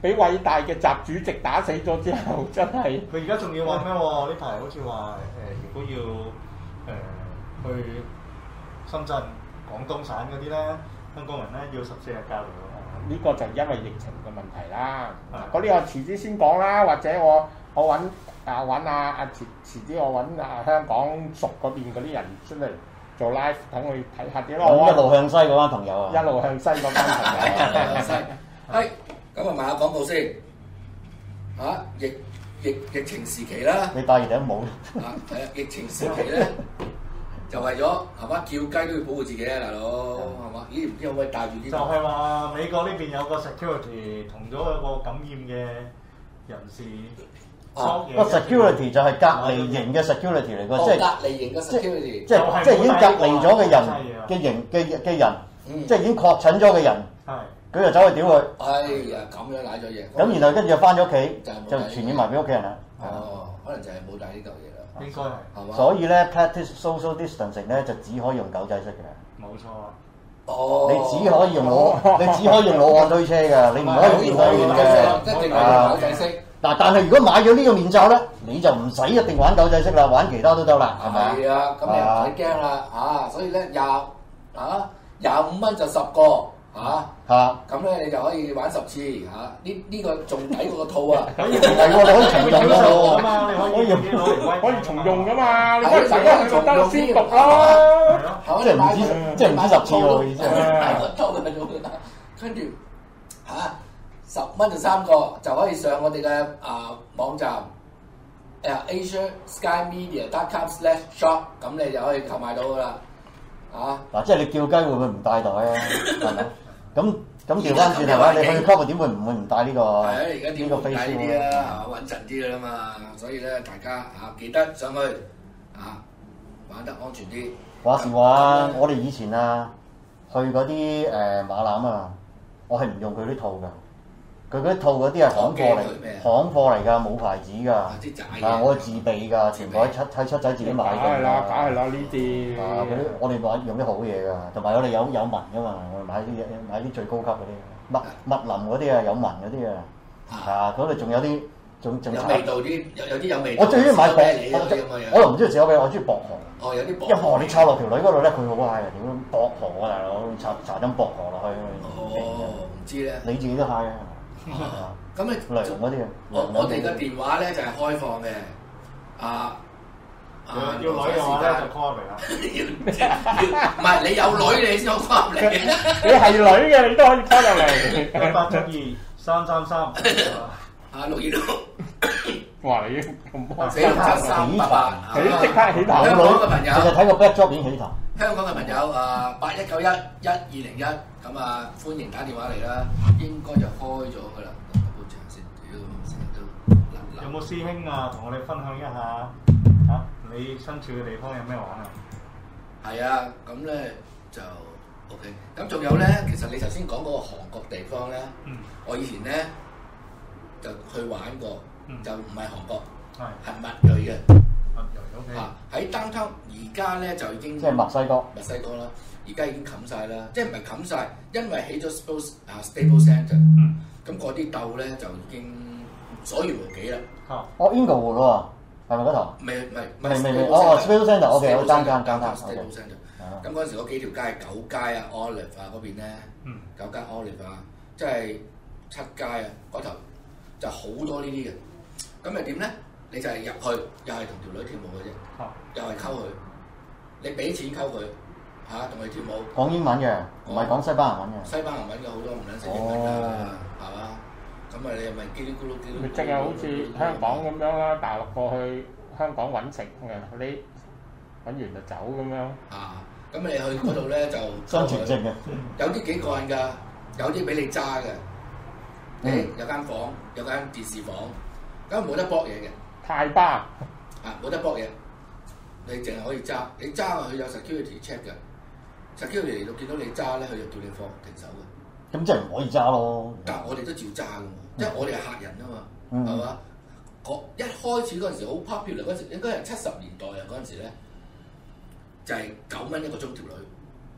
俾偉大嘅習主席打死咗之後，真係佢而家仲要話咩喎？呢排好似話誒，如果要誒、呃、去深圳、廣東省嗰啲咧，香港人咧要十四日隔離喎。 呢個就因為疫情嘅問題啦。嗰啲我遲啲先講啦，或者我我揾啊揾啊啊遲遲啲我揾啊香港熟嗰邊嗰啲人出嚟做 live， 等佢睇下啲咯。 一路向西嗰班朋友啊！ 一路向西嗰班朋友。 係咁啊，賣下廣告先嚇，疫疫疫情時期啦。 你戴住頂帽。 啊，係啊，疫情時期咧。就為咗係嘛，叫雞都要保護自己啊，大佬係嘛？咦，唔知可唔可以帶住啲？ 就係話美國呢邊有個 security 同咗一個感染嘅人士索嘢。個 security 就係隔離型嘅 security 嚟㗎，即係隔離型嘅 security， 即係即係已經隔離咗嘅人嘅型嘅嘅人，即係已經確診咗嘅人，佢就走去屌佢。 哎呀，咁樣賴咗嘢。 咁然後跟住就翻咗屋企，就傳染埋俾屋企人啦。 哦，可能就係冇帶呢嚿嘢啦。 應該係，係嘛？ 所以咧 practice social distancing 咧就只可以用狗仔式嘅。 冇錯。 哦。 你只可以用老，你只可以用老漢推車㗎，你唔可以面對面嘅。 一定係用狗仔式。 嗱，但係如果買咗呢個面罩咧，你就唔使一定玩狗仔式啦，玩其他都得啦，係咪？ 係啊，咁你唔使驚啦嚇，所以咧廿啊廿五蚊就十個。嚇嚇，咁咧你就可以玩十次嚇，呢呢個仲抵過個套啊！ 可以係喎，你可以重用㗎嘛，你可以用可以重用㗎嘛，你可以大家去得先讀咯， 即係唔知即係唔知十次喎，意思係。 買個套嚟用，跟住嚇十蚊就三個，就可以上我哋嘅啊網站誒 asia sky media dot com slash shop， 咁你就可以購買到㗎啦，嚇嗱，即係你叫雞會唔會唔帶袋啊？係咪？咁咁調翻轉係咪？你去 club 點會唔會唔帶呢個？ 係啊，而家點會帶呢啲啊？係嘛，穩陣啲㗎啦嘛，所以咧大家嚇記得上去嚇玩得安全啲。 話時話，我哋以前啊去嗰啲誒馬欄啊，我係唔用佢啲套㗎。佢嗰啲套嗰啲係行貨嚟，行貨嚟㗎，冇牌子㗎。啊，我自備㗎，全部喺七喺七仔自己買㗎。 梗係啦，梗係啦，呢啲。 啊，嗰啲我哋買用啲好嘢㗎，同埋我哋有有紋㗎嘛，我哋買啲買啲最高級嗰啲，密密林嗰啲啊，有紋嗰啲啊，啊，嗰度仲有啲仲仲有味道啲，有有啲有味道。 我最中意買薄，我又唔中意小啤，我中意薄荷。 哦，有啲薄。 一薄你插落條女嗰度咧，佢好嗨啊！點薄荷啊，大佬，插插針薄荷落去。 哦，唔知咧。 你自己都嗨啊！ 咁你涼嗰啲啊， 我我哋嘅電話咧就係開放嘅，啊啊要女嘅話咧就 call 嚟啦， 唔係你有女你先可以 call 嚟嘅， 你係女嘅你都可以 call 入嚟， 八七二三三三， 啊六二六， 哇你咁四六七三八八， 你即刻起頭， 香港嘅朋友， 淨係睇個 backdrop 已經起頭。 香港嘅朋友啊，八一九一一二零一，咁啊歡迎打電話嚟啦，應該就開咗噶啦，好長先，屌成日都。 有冇師兄啊，同我哋分享一下嚇你身處嘅地方有咩玩啊？ 係啊，咁咧就 OK。咁仲有咧，其實你頭先講嗰個韓國地方咧，我以前咧就去玩過，就唔係韓國，係墨裔嘅。啊！喺 downtown 而家咧就已經即係墨西哥， 墨西哥啦，而家已經冚晒啦，即係唔係冚晒，因為起咗 Staples 啊 Staples Center，咁嗰啲竇咧就已經所餘無幾啦。 哦 Inglewood 喎，係咪嗰頭？ 未未未未未，哦 Staples Center，OK，我爭間爭間 Staples Center。咁嗰陣時嗰幾條街九街啊 Olive 啊嗰邊咧，九街 Olive 啊，即係七街啊嗰頭就好多呢啲嘅。咁又點咧？你就係入去，又係同條女跳舞嘅啫，啊、又係溝佢。你俾錢溝佢嚇，同、啊、佢跳舞。 講英文嘅，唔係講西班牙文嘅。 西班牙文嘅好多唔撚識英文㗎，係嘛、哦？咁啊，你又咪嘰哩咕嚕嘰哩咕嚕。 咪即係好似香港咁樣啦，大陸過去香港揾食嘅，你揾完就走咁樣。 啊，咁你去嗰度咧就生存證嘅， 有啲幾過癮㗎，有啲俾你揸嘅。你、嗯、有間房，有間電視房，咁冇得搏嘢嘅。 泰巴啊，冇得搏嘢，你淨係可以揸，你揸啊佢有 security check 嘅 ，security 嚟到見到你揸咧，佢就叫你放停手嘅。 咁即係唔可以揸咯。 但係我哋都照揸嘅嘛，嗯、因為我哋係客人啊嘛，係嘛、嗯？我一開始嗰陣時好 popular 嗰陣時，應該係七十年代啊嗰陣時咧，就係九蚊一個鐘條女，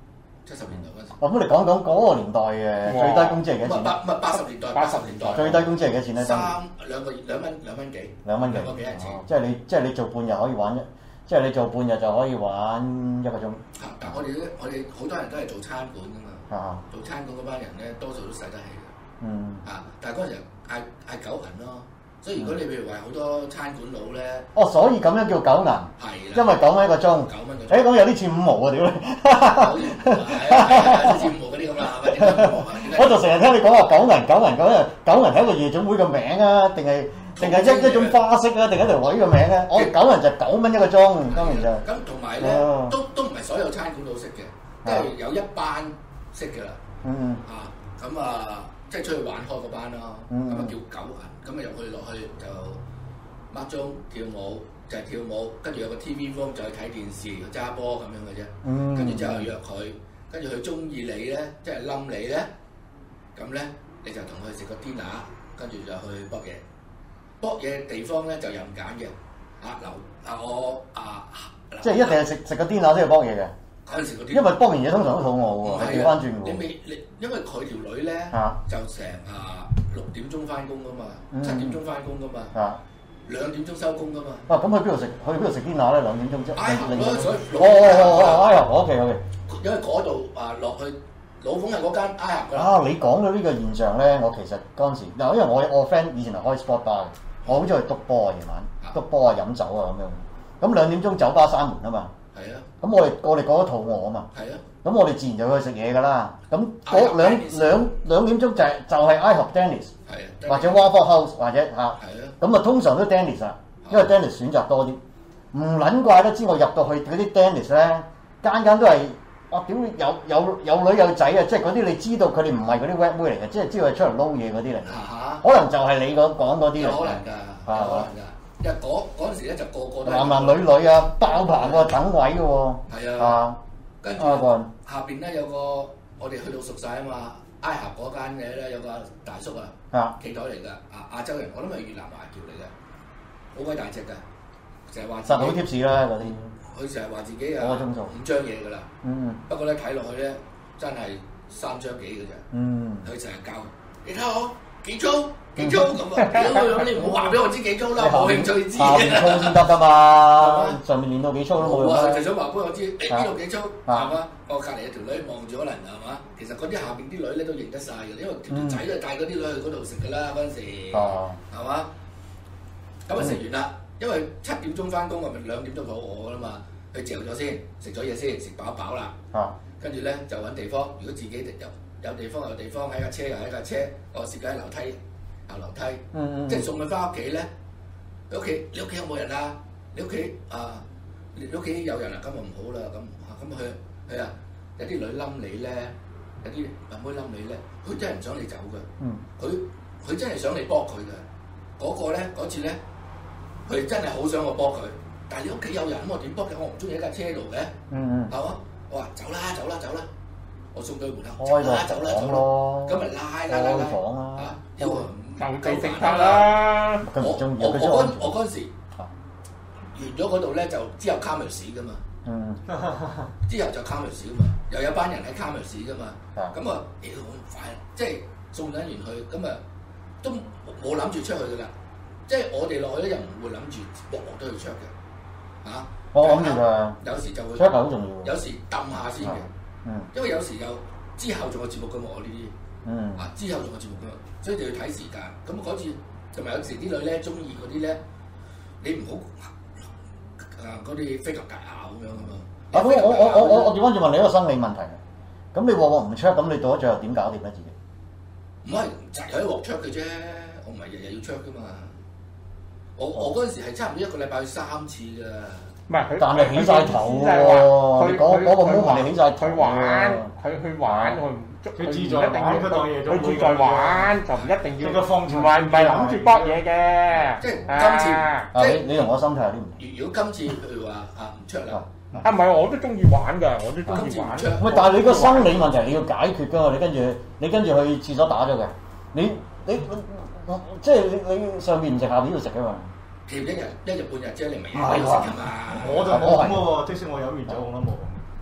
七十年代嗰陣時。 咁你講講嗰個年代嘅最低工資係幾錢？ 八唔係八十年代，八十年代最低工資係幾錢咧？ 三兩個兩蚊兩蚊幾？ 兩蚊幾？ 兩個幾銀錢？ 即係你即係你做半日可以玩一，即係你做半日就可以玩一個鐘。 嚇！但我哋我哋好多人都係做餐館㗎嘛。啊！做餐館嗰班人咧，多數都使得起嘅。嗯。啊！但係嗰陣時嗌嗌九銀咯。所以如果你譬如話好多餐館佬咧， 哦，所以咁樣叫九銀，係因為九蚊一個鐘，九蚊個鐘，誒咁有啲似五毛啊屌你， 係似五毛嗰啲咁啦，係咪？點解五毛啊？ 我就成日聽你講話九銀九銀九銀九銀係一個夜總會嘅名啊，定係定係一一種花式啊，定係一條女嘅名啊？我九銀就九蚊一個鐘，當然就咁同埋咧，都都唔係所有餐館都識嘅，都係有一班識嘅啦。嗯啊，咁啊。即係出去玩開個班咯，咁啊、嗯、叫九銀，咁啊入去落去就孖鐘跳舞，就係、是、跳舞，跟住有個 T V room 就去睇電視、揸波咁樣嘅啫，嗯、跟住之後約佢，跟住佢中意你咧，即係冧你咧，咁咧你就同佢食個 dinner，跟住就去搏嘢，搏嘢地方咧就任揀嘅，啊樓啊我啊， 即係一定係食食個 dinner 先去搏嘢嘅。因為幫完嘢通常都肚餓喎，係調翻轉喎。 你未你因為佢條女咧就成啊六點鐘翻工噶嘛，七點鐘翻工噶嘛，兩點鐘收工噶嘛。 啊咁去邊度食？去邊度食 dinner咧？兩點鐘啫。 挨行咯，所以哦哦哦，挨行，OK OK。 因為嗰度啊落去老鳳係嗰間挨行㗎。 啊，你講到呢個現象咧，我其實嗰陣時嗱，因為我我 friend 以前係開 sport bar 嘅，我好中意篤波啊，夜晚篤波啊，飲酒啊咁樣。咁兩點鐘酒吧閂門啊嘛。係啊，咁我哋我哋覺得肚餓啊嘛，係啊，咁我哋自然就去食嘢㗎啦。咁嗰兩兩兩點鐘就係就係 IHOP Dennis，係啊，或者 Waffle House 或者嚇，係啊，咁啊通常都 Dennis 啊，因為 Dennis 選擇多啲。唔撚怪得知我入到去嗰啲 Dennis 咧，間間都係我屌有有有女有仔啊！即係嗰啲你知道佢哋唔係嗰啲 wet 妹嚟嘅，即係知道係出嚟撈嘢嗰啲嚟。可能就係你講嗰啲嚟。 可能㗎，可能㗎。因為嗰嗰陣時咧就個個都男男女女啊，爆棚喎，等位嘅喎。係啊， 跟住下邊咧有個我哋去到熟晒啊嘛，挨合嗰間嘢咧有個大叔啊，企台嚟㗎，啊亞洲人，我諗係越南華僑嚟嘅，好鬼大隻㗎，成日話實好貼士啦嗰啲。 佢成日話自己啊五張嘢㗎啦，嗯，不過咧睇落去咧真係三張幾嘅啫，嗯，佢成日教你睇我幾粗。幾租咁啊！屌你唔好話俾我知幾租啦，冇興趣知。 下邊粗先得㗎嘛，上面練到幾粗都冇用。 我就想話俾我知，誒呢度幾粗係嘛？我隔離有條女望住可能係嘛？其實嗰啲下邊啲女咧都認得晒嘅，因為條仔都係帶嗰啲女去嗰度食㗎啦嗰陣時，係嘛？咁啊食完啦，因為七點鐘翻工，我咪兩點鐘肚餓㗎啦嘛，去嚼咗先，食咗嘢先，食飽飽啦。跟住咧就揾地方，如果自己有有地方有地方喺架車又喺架車，我試緊喺樓梯。下樓梯，嗯嗯即係送佢翻屋企咧。你屋企，你屋企有冇人啊？你屋企啊，你屋企有人啊，咁就唔好啦。咁咁佢佢啊，有啲女冧你咧，有啲阿妹冧你咧，佢真係唔想你走嘅。佢佢、嗯、真係想你幫佢嘅。嗰、嗰個咧，嗰次咧，佢真係好想我幫佢。但係你屋企有人，我點幫佢？我唔中意喺架車度嘅。嗯嗯，係嘛？我話走啦，走啦，走啦。我送到門口，走啦，走啦，走啦。咁咪拉拉拉拉啊！有啊。 就地食得啦！ 我我我嗰我嗰陣時完咗嗰度咧，就之後 commerce 噶嘛，嗯，之後就 commerce 噶嘛，又有班人喺 commerce 噶嘛，咁啊屌咁快，即係送緊完去，咁啊都冇諗住出去噶啦，即係我哋落去咧又唔會諗住鑊鑊都要出嘅，嚇， 我諗住㗎， 有時就會出係好重要， 有時揼下先嘅，嗯，因為有時又之後仲有節目噶嘛，我呢啲。嗯，啊之後仲有節目㗎，所以就要睇時間。咁嗰次同埋有時啲女咧中意嗰啲咧，你唔好啊嗰啲飛鴿大咬咁樣啊嘛。 啊咁我我我我我調翻轉問你一個生理問題。咁你鑊鑊唔出，咁你到咗最後點搞掂咧自己？ 唔係就係喺鑊出嘅啫，我唔係日日要出㗎嘛。我我嗰陣時係差唔多一個禮拜去三次㗎。 唔係佢， 但係起晒頭喎。你講嗰個 moment 你起晒頭。 去玩，佢去玩，佢唔。 佢志在玩嗰檔嘢， 佢志在玩就唔一定要，唔係唔係諗住搏嘢嘅。 即係今次， 即係你同我心態有啲唔同。 如果今次譬如話啊唔出啦， 啊唔係我都中意玩㗎，我都中意玩。 喂，但係你個生理問題你要解決㗎嘛？你跟住你跟住去廁所打咗嘅，你你即係你你上邊唔食下邊要食㗎嘛？ 跳一日一日半日啫，你唔係食㗎嘛？ 我就冇咁喎，即使我飲完酒我都冇。 啊！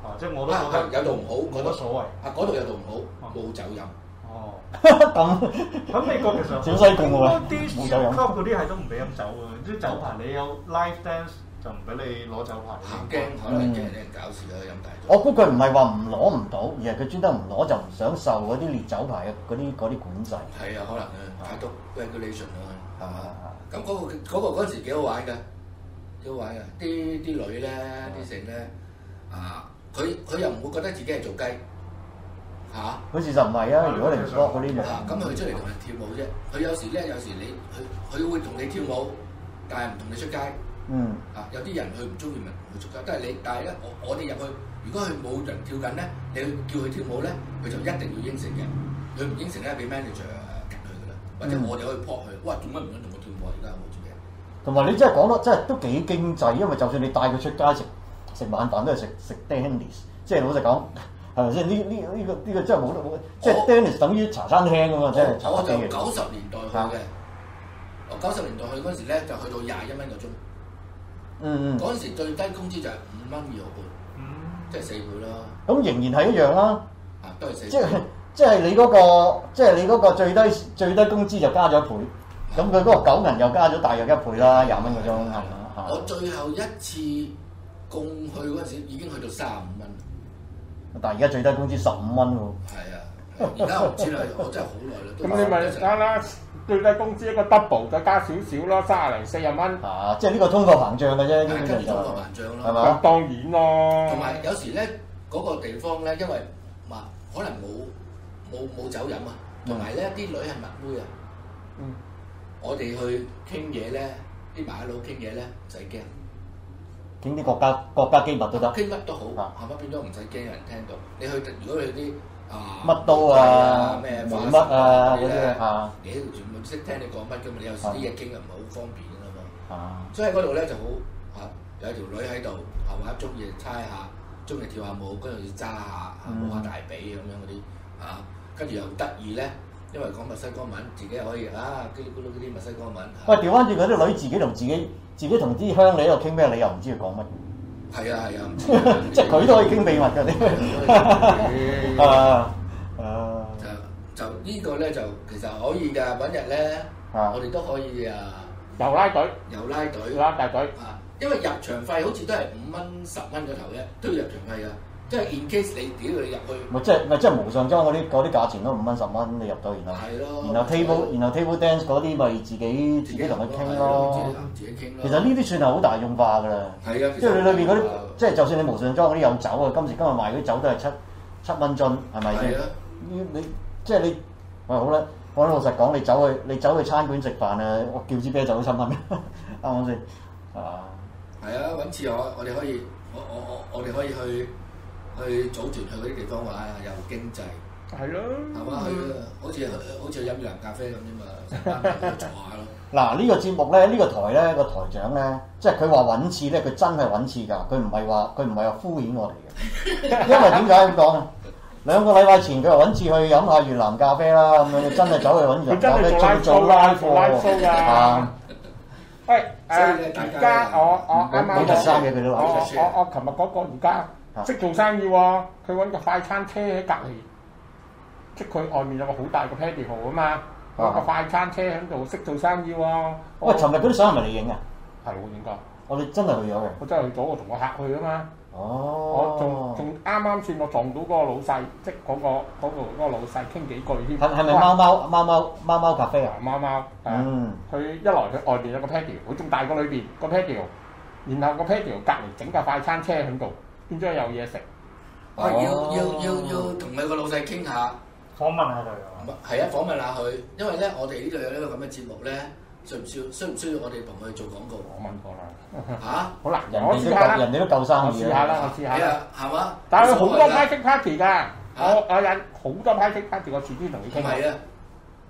啊，即係我都覺得有度唔好， 冇乜所謂。 啊，嗰度有度唔好，冇酒飲。 哦， 咁咁美國其實小西貢喎， 啲冇酒飲。 club 嗰啲係都唔俾飲酒嘅，啲酒牌你有 live dance 就唔俾你攞酒牌。 驚可能驚啲人搞事啦，飲大咗。 我估佢唔係話唔攞唔到，而係佢專登唔攞就唔想受嗰啲烈酒牌嘅嗰啲嗰啲管制。 係啊，可能啊，太多 regulation 啦，係嘛？咁嗰個嗰個嗰陣時幾好玩㗎，幾好玩㗎。啲啲女咧，啲成咧，啊，佢佢又唔會覺得自己係做雞。嚇！ 佢事實唔係啊！如果你唔搏嗰啲就啊，咁佢出嚟同人跳舞啫。佢有時咧，有時你佢佢會同你跳舞，但係唔同你出街。 嗯。啊， 有啲人佢唔中意咪唔會出街，但係你但係咧，我我哋入去，如果佢冇人跳緊咧，你去叫佢跳舞咧，佢就一定要應承嘅。佢唔應承咧，俾 manager 夾佢㗎啦。或者我哋可以撲佢，哇！做乜唔想同我跳舞啊？而家冇做嘢。 同埋你真係講得真係都幾經濟，因為就算你帶佢出街食食晚飯都係食食 Denny's， 即係老實講。係咪先？呢呢呢個呢個真係冇得冇，即係 Dennis 等於茶餐廳咁嘛，即係茶餐廳嘅。 我就九十年代去嘅，我九十年代去嗰陣時咧，就去到廿一蚊個鐘。嗯嗯。嗰陣時最低工資就係五蚊二毫半，嗯，即係四倍啦。咁仍然係一樣啦。 啊，都係四倍。 即係即係你嗰個，即係你嗰個最低最低工資就加咗一倍，咁佢嗰個九銀又加咗大約一倍啦，廿蚊個鐘係嘛？ 我最後一次供去嗰陣時已經去到三十五蚊。 但係而家最低工資十五蚊喎。 係啊，而家我唔知啦，我真係好耐啦。 咁你咪加啦，最低工資一個 double 再加少少咯，三十零四十蚊。 啊，即係呢個通貨膨脹嘅啫， 跟住通貨膨脹咯， 係嘛？ 當然咯。 同埋有時咧，嗰個地方咧，因為話可能冇冇冇酒飲啊，同埋咧啲女係蜜妹啊。嗯。我哋去傾嘢咧，啲麻甩佬傾嘢咧，唔使驚。 傾啲國家國家機密都得， 傾乜都好，係咪變咗唔使驚有人聽到？你去如果你啲啊乜都啊咩梅乜啊嗰啲啊，你全部識聽你講乜㗎嘛？你有時啲嘢傾又唔係好方便㗎嘛。啊，所以喺嗰度咧就好啊，有條女喺度係嘛，中意猜下，中意跳下舞，跟住要揸下摸下大髀咁樣嗰啲啊，跟住又得意咧。因為講墨西哥文，自己又可以啊，嘰哩咕嚕嗰啲墨西哥文。 喂，調翻轉嗰啲女自己同自己，自己同啲鄉里喺度傾咩？你又唔知佢講乜？ 係啊係啊， 即係佢都可以傾秘密㗎啲。啊啊！ 就就呢個咧就其實可以㗎，揾日咧，我哋都可以啊。 又拉隊， 又拉隊， 拉大隊。 啊，因為入場費好似都係五蚊十蚊嗰頭啫，都要入場費㗎。即係 in case 你屌你入去， 咪即係咪即係無上裝嗰啲嗰啲價錢都五蚊十蚊你入到，然後係咯， 然後 table 然後 table dance 嗰啲咪自己自己同佢傾咯， 自己傾咯。 其實呢啲算係好大眾化㗎啦。 係啊， 即係你裏邊嗰啲，即係就算你無上裝嗰啲有酒啊，今時今日賣嗰啲酒都係七七蚊樽，係咪先？你你即係你，喂好啦，我老實講，你走去你走去餐館食飯啊，我叫支啤酒都七蚊，啱唔啱先？啊， 係啊，揾次我我哋可以，我我我我哋可以去。去組團去嗰啲地方玩啊，又經濟， 係咯， 係嘛？去好似好似去飲越南咖啡咁啫嘛，成班人去坐下咯。 嗱呢個節目咧，呢個台咧個台長咧，即係佢話揾次咧，佢真係揾次㗎，佢唔係話佢唔係話敷衍我哋嘅，因為點解咁講啊？兩個禮拜前佢話揾次去飲下越南咖啡啦，咁樣真係走去揾越南咖啡做做拉貨啊！ 喂，誒而家我我啱啱我我我琴日嗰個而家。識做生意喎，佢揾個快餐車喺隔離，即佢外面有個好大個 patio 啊嘛，揾個快餐車喺度識做生意喎。 喂，尋日嗰啲相係咪你影啊？ 係我影㗎。 我哋真係去咗嘅。我真係去咗，我同我客去啊嘛。 哦。 我仲仲啱啱先我撞到嗰個老細，即嗰個嗰度嗰個老細傾幾句添。 係係咪貓貓貓貓貓貓咖啡啊？ 貓貓。嗯。佢一來佢外邊有個 patio，佢仲大過裏邊個 patio，然後個 patio 隔離整架快餐車喺度。變咗有嘢食， 哇！要要要要同佢個老細傾下， 訪問下佢啊。 係啊，訪問下佢，因為咧，我哋呢度有呢個咁嘅節目咧，需唔需要需唔需要我哋同佢做廣告？ 我問過啦。 嚇？ 好難， 人哋都夠，人哋都夠生意我試下啦，我試下啦。 係嘛？ 但係好多 private party 㗎，我我引好多 private party，我遲啲同你傾。 唔係啊，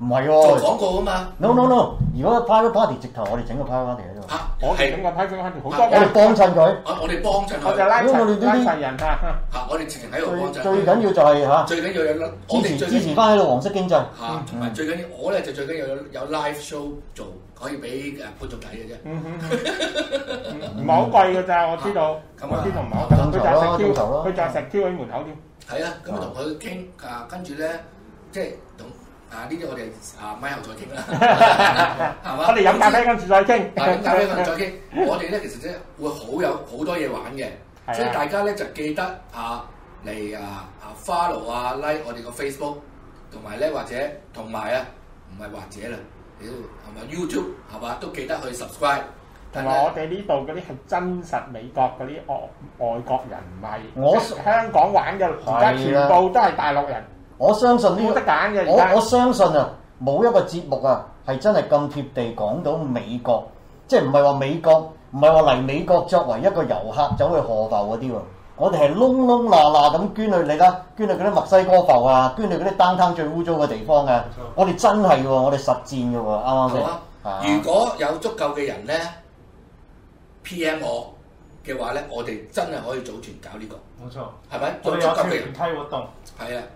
唔係喎， 做廣告啊嘛。 No no no！如果 private party 直頭我哋整個 private party 喺度。 啊， 我哋整個 private party 好多我哋幫襯佢。 我我哋幫襯佢。 我就拉因為我哋齊拉齊人嚇。 嚇！我哋直情喺度幫襯。 最緊要就係嚇。 最緊要有我哋支持支持翻喺度黃色經濟。 嚇，同埋最緊要我咧就最緊要有有 live show 做，可以俾誒觀眾睇嘅啫。 嗯哼，唔係好貴㗎咋，我知道。我知道唔係好貴，佢就係食 Q，佢就係食 Q 喺門口添。 係啊，咁啊同佢傾啊，跟住咧即係同。啊！呢啲我哋啊咪後再傾啦，係嘛？ 我哋飲咖啡跟住再傾。 啊，飲咖啡跟住再傾。我哋咧其實咧會好有好多嘢玩嘅，所以大家咧就記得啊嚟啊啊 follow 啊 like 我哋個 Facebook， 同埋咧或者同埋啊唔係或者啦，屌係咪 YouTube 係嘛都記得去 subscribe。 同埋我哋呢度嗰啲係真實美國嗰啲外外國人，唔係我香港玩嘅，而家全部都係大陸人。 我相信呢、這個， 冇得揀嘅。 我我相信啊，冇一個節目啊係真係咁貼地講到美國，即係唔係話美國，唔係話嚟美國作為一個遊客走去河浮嗰啲喎。我哋係窿窿罅罅咁捐去你啦，捐去嗰啲墨西哥浮啊，捐去嗰啲downtown最污糟嘅地方啊。我哋真係喎，我哋實戰嘅喎，啱啱先？ 啊、如果有足夠嘅人咧 P M 我嘅話咧，我哋真係可以組團搞呢、這個。 冇錯， 係咪？ 我哋有團契活動。 係啊，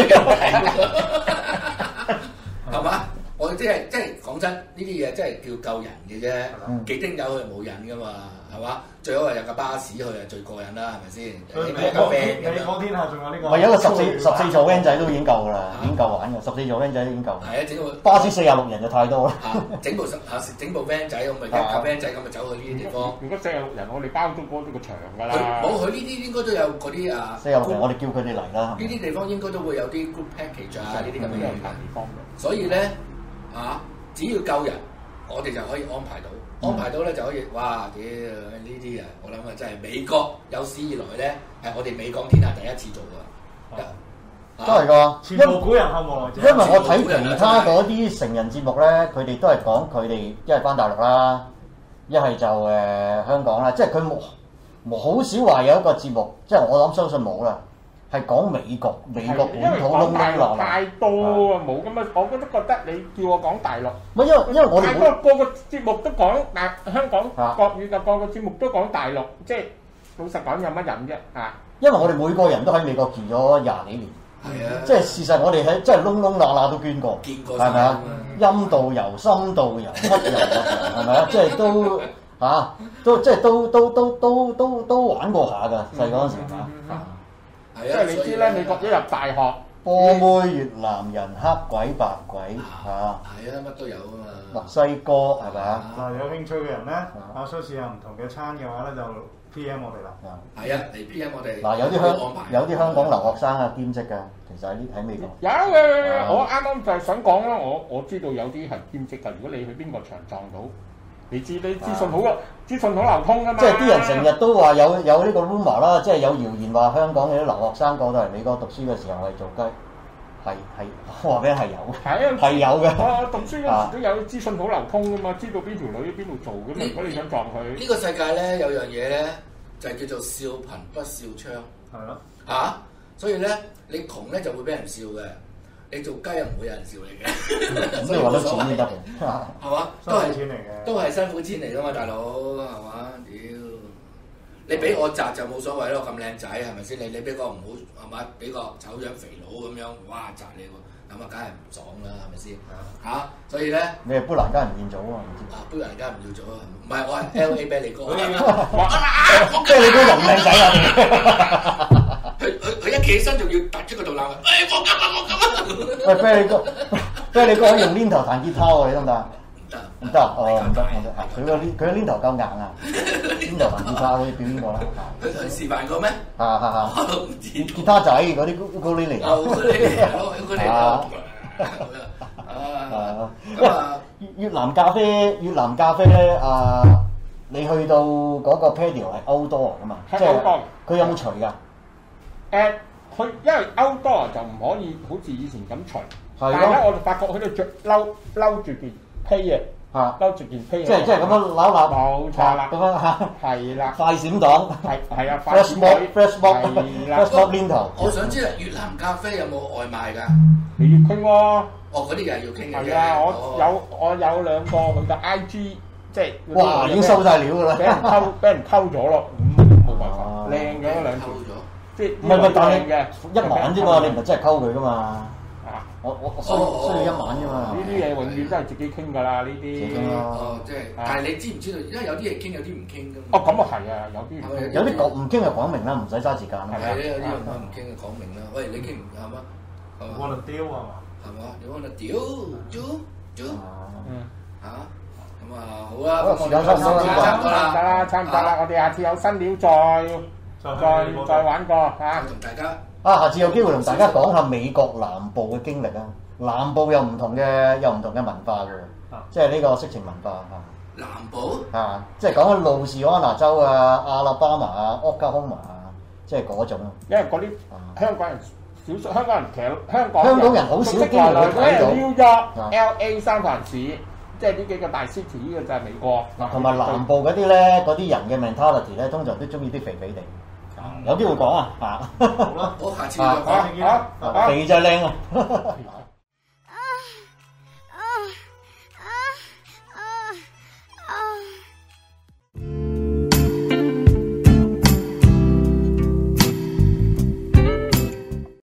係嘛？我即係即係講真，呢啲嘢真係叫救人嘅啫。 嗯、 幾丁友佢冇癮噶嘛，係嘛？最好係有架巴士去係最過癮啦，係咪先？ 美國美國天下仲有呢個。 咪有一個十四十四座 van 仔都已經夠㗎啦，已經夠玩㗎。十四座 van 仔已經夠。 係啊，整個巴士四廿六人就太多啦。 整部十整部 van 仔，我咪一架 van 仔咁咪走去呢啲地方。 如果四廿六人，我哋包咗嗰個場㗎啦。 冇，佢呢啲應該都有嗰啲啊。 四廿六人，我哋叫佢哋嚟啦。 呢啲地方應該都會有啲 group package 啊，呢啲咁嘅嘢嘅。 所以咧啊，只要夠人，我哋就可以安排到。安排到咧就可以，哇！屌呢啲啊，我諗啊真係美國有史以來咧，係我哋美港天下第一次做㗎， 都係㗎。 前無古人後無來者。 因為我睇其他嗰啲成人節目咧，佢哋都係講佢哋一係翻大陸啦，一係就誒、呃、香港啦，即係佢冇冇好少話有一個節目，即係我諗相信冇啦。係講美國，美國本土窿窿落太多啊，冇咁啊！我覺得覺得你叫我講大陸， 唔係因為因為我哋太多個個節目都講大香港國語嘅，個個節目都講大陸，即係老實講有乜癮啫啊！ 因為我哋每個人都喺美國住咗廿幾年， 係啊， 即係事實我哋喺即係窿窿罅罅都捐過， 見過係咪啊？陰道遊、深度遊、黑遊係咪啊？即係都嚇，都即係都都都都都都玩過下㗎，細個嗰陣時嚇。 即係你知咧，美國一入大學， 波妹、越南人、黑鬼、白鬼嚇， 係啊，乜都有啊嘛。 墨西哥係咪啊？ 嗱，有興趣嘅人咧，啊想試下唔同嘅餐嘅話咧，就 P M 我哋啦。 係啊，嚟 P M 我哋。 嗱，有啲香有啲香港留學生啊兼職㗎，其實喺喺美國。 有嘅，我啱啱就係想講啦，我我知道有啲係兼職㗎。如果你去邊個場撞到，你知你資訊好啊，資訊好流通㗎嘛。 即係啲人成日都話有有呢個 rumor 啦，即係有謠言話香港嘅啲留學生過到嚟美國讀書嘅時候係做雞，係係我話俾你係有， 係啊， 係有嘅。 我讀書嗰時都有資訊好流通㗎嘛，知道邊條女邊度做㗎嘛。如果你想撞佢， 呢個世界咧有樣嘢咧就係叫做笑貧不笑娼， 係咯嚇，所以咧你窮咧就會俾人笑嘅。你做雞又唔會有人笑你嘅， 所以揾得錢先得嘅， 係嘛？都係錢嚟嘅， 都係辛苦錢嚟㗎嘛，大佬係嘛？屌，你俾我擲就冇所謂咯，咁靚仔係咪先？你你俾個唔好係嘛？俾個醜樣肥佬咁樣，哇擲你喎，咁啊梗係唔爽啦，係咪先？嚇，所以咧， 你係砵蘭街唔見咗啊？唔知啊，砵蘭街唔要咗，唔係我係 L A 啤梨哥， 啤梨哥又唔靚仔啊！ 佢佢佢一企起身仲要突出個肚腩，誒放金啊放金啊！ 喂，啤梨哥，啤梨哥可以用黏頭彈吉他喎，你得唔得？ 唔得， 唔得，哦唔得唔得，佢個黏佢個黏頭夠硬啊！黏頭彈吉他可以表演過啦。 佢佢示範過咩？ 嚇嚇嚇！ 我都唔知。 吉他仔嗰啲高高呢嚟。 哦，嗰啲嗰啲啊！啊咁啊！ 越南咖啡，越南咖啡咧啊！你去到嗰個 patio 係 outdoor 噶嘛？即係佢有冇除㗎？ 誒，佢因為 outdoor 就唔可以好似以前咁除，但係咧我就發覺佢哋着褸褸住件披啊， 嚇， 勾住件披， 即係即係咁樣扭扭， 冇錯啦， 咁樣嚇， 係啦， 快閃黨， 係係啊 ，fresh mob，fresh 係啦 mob，fresh mob 鏈頭。 我想知啊，越南咖啡有冇外賣㗎？ 你要傾喎。 哦，嗰啲又係要傾嘅啫。 係啊，我有我有兩個佢嘅 I G，即係哇，已經收晒料㗎啦， 俾人偷俾人偷咗咯，咁冇辦法，靚咗兩條，即係唔係唔係，但係嘅一晚啫嘛，你唔係真係溝佢㗎嘛。 啊！ 我我我需需要一晚啫嘛。 呢啲嘢永遠都係自己傾㗎啦，呢啲。 哦，即係，但係你知唔知道？因為有啲嘢傾，有啲唔傾㗎嘛。 哦，咁啊係啊，有啲有啲講唔傾就講明啦，唔使嘥時間。 係啊，有啲唔唔傾就講明啦。喂，你傾唔係嘛？係嘛？ 我嚟丟啊嘛。 係嘛？你講就屌，屌，屌。 嗯。 嚇？咁啊，好啦，咁我時間差唔多啦， 差唔多啦，差唔多啦，我哋下次有新料再再再玩過嚇。 同大家。 啊！下次有機會同大家講下美國南部嘅經歷啊！南部有唔同嘅有唔同嘅文化嘅，即係呢個色情文化嚇。 南部啊，即係講緊路士安那州啊、阿拉巴馬啊、奧克拉荷馬啊，即係嗰種。 因為嗰啲香港人少數，香港人其實香港香港人好少機會去睇到。 紐約、L A、三藩市，即係呢幾個大 city，呢個就係美國。 同埋南部嗰啲咧，嗰啲人嘅 mentality 咧，通常都中意啲肥肥地。有機會講啊，嚇！ 好啦，我下次再講。 肥就靚啊！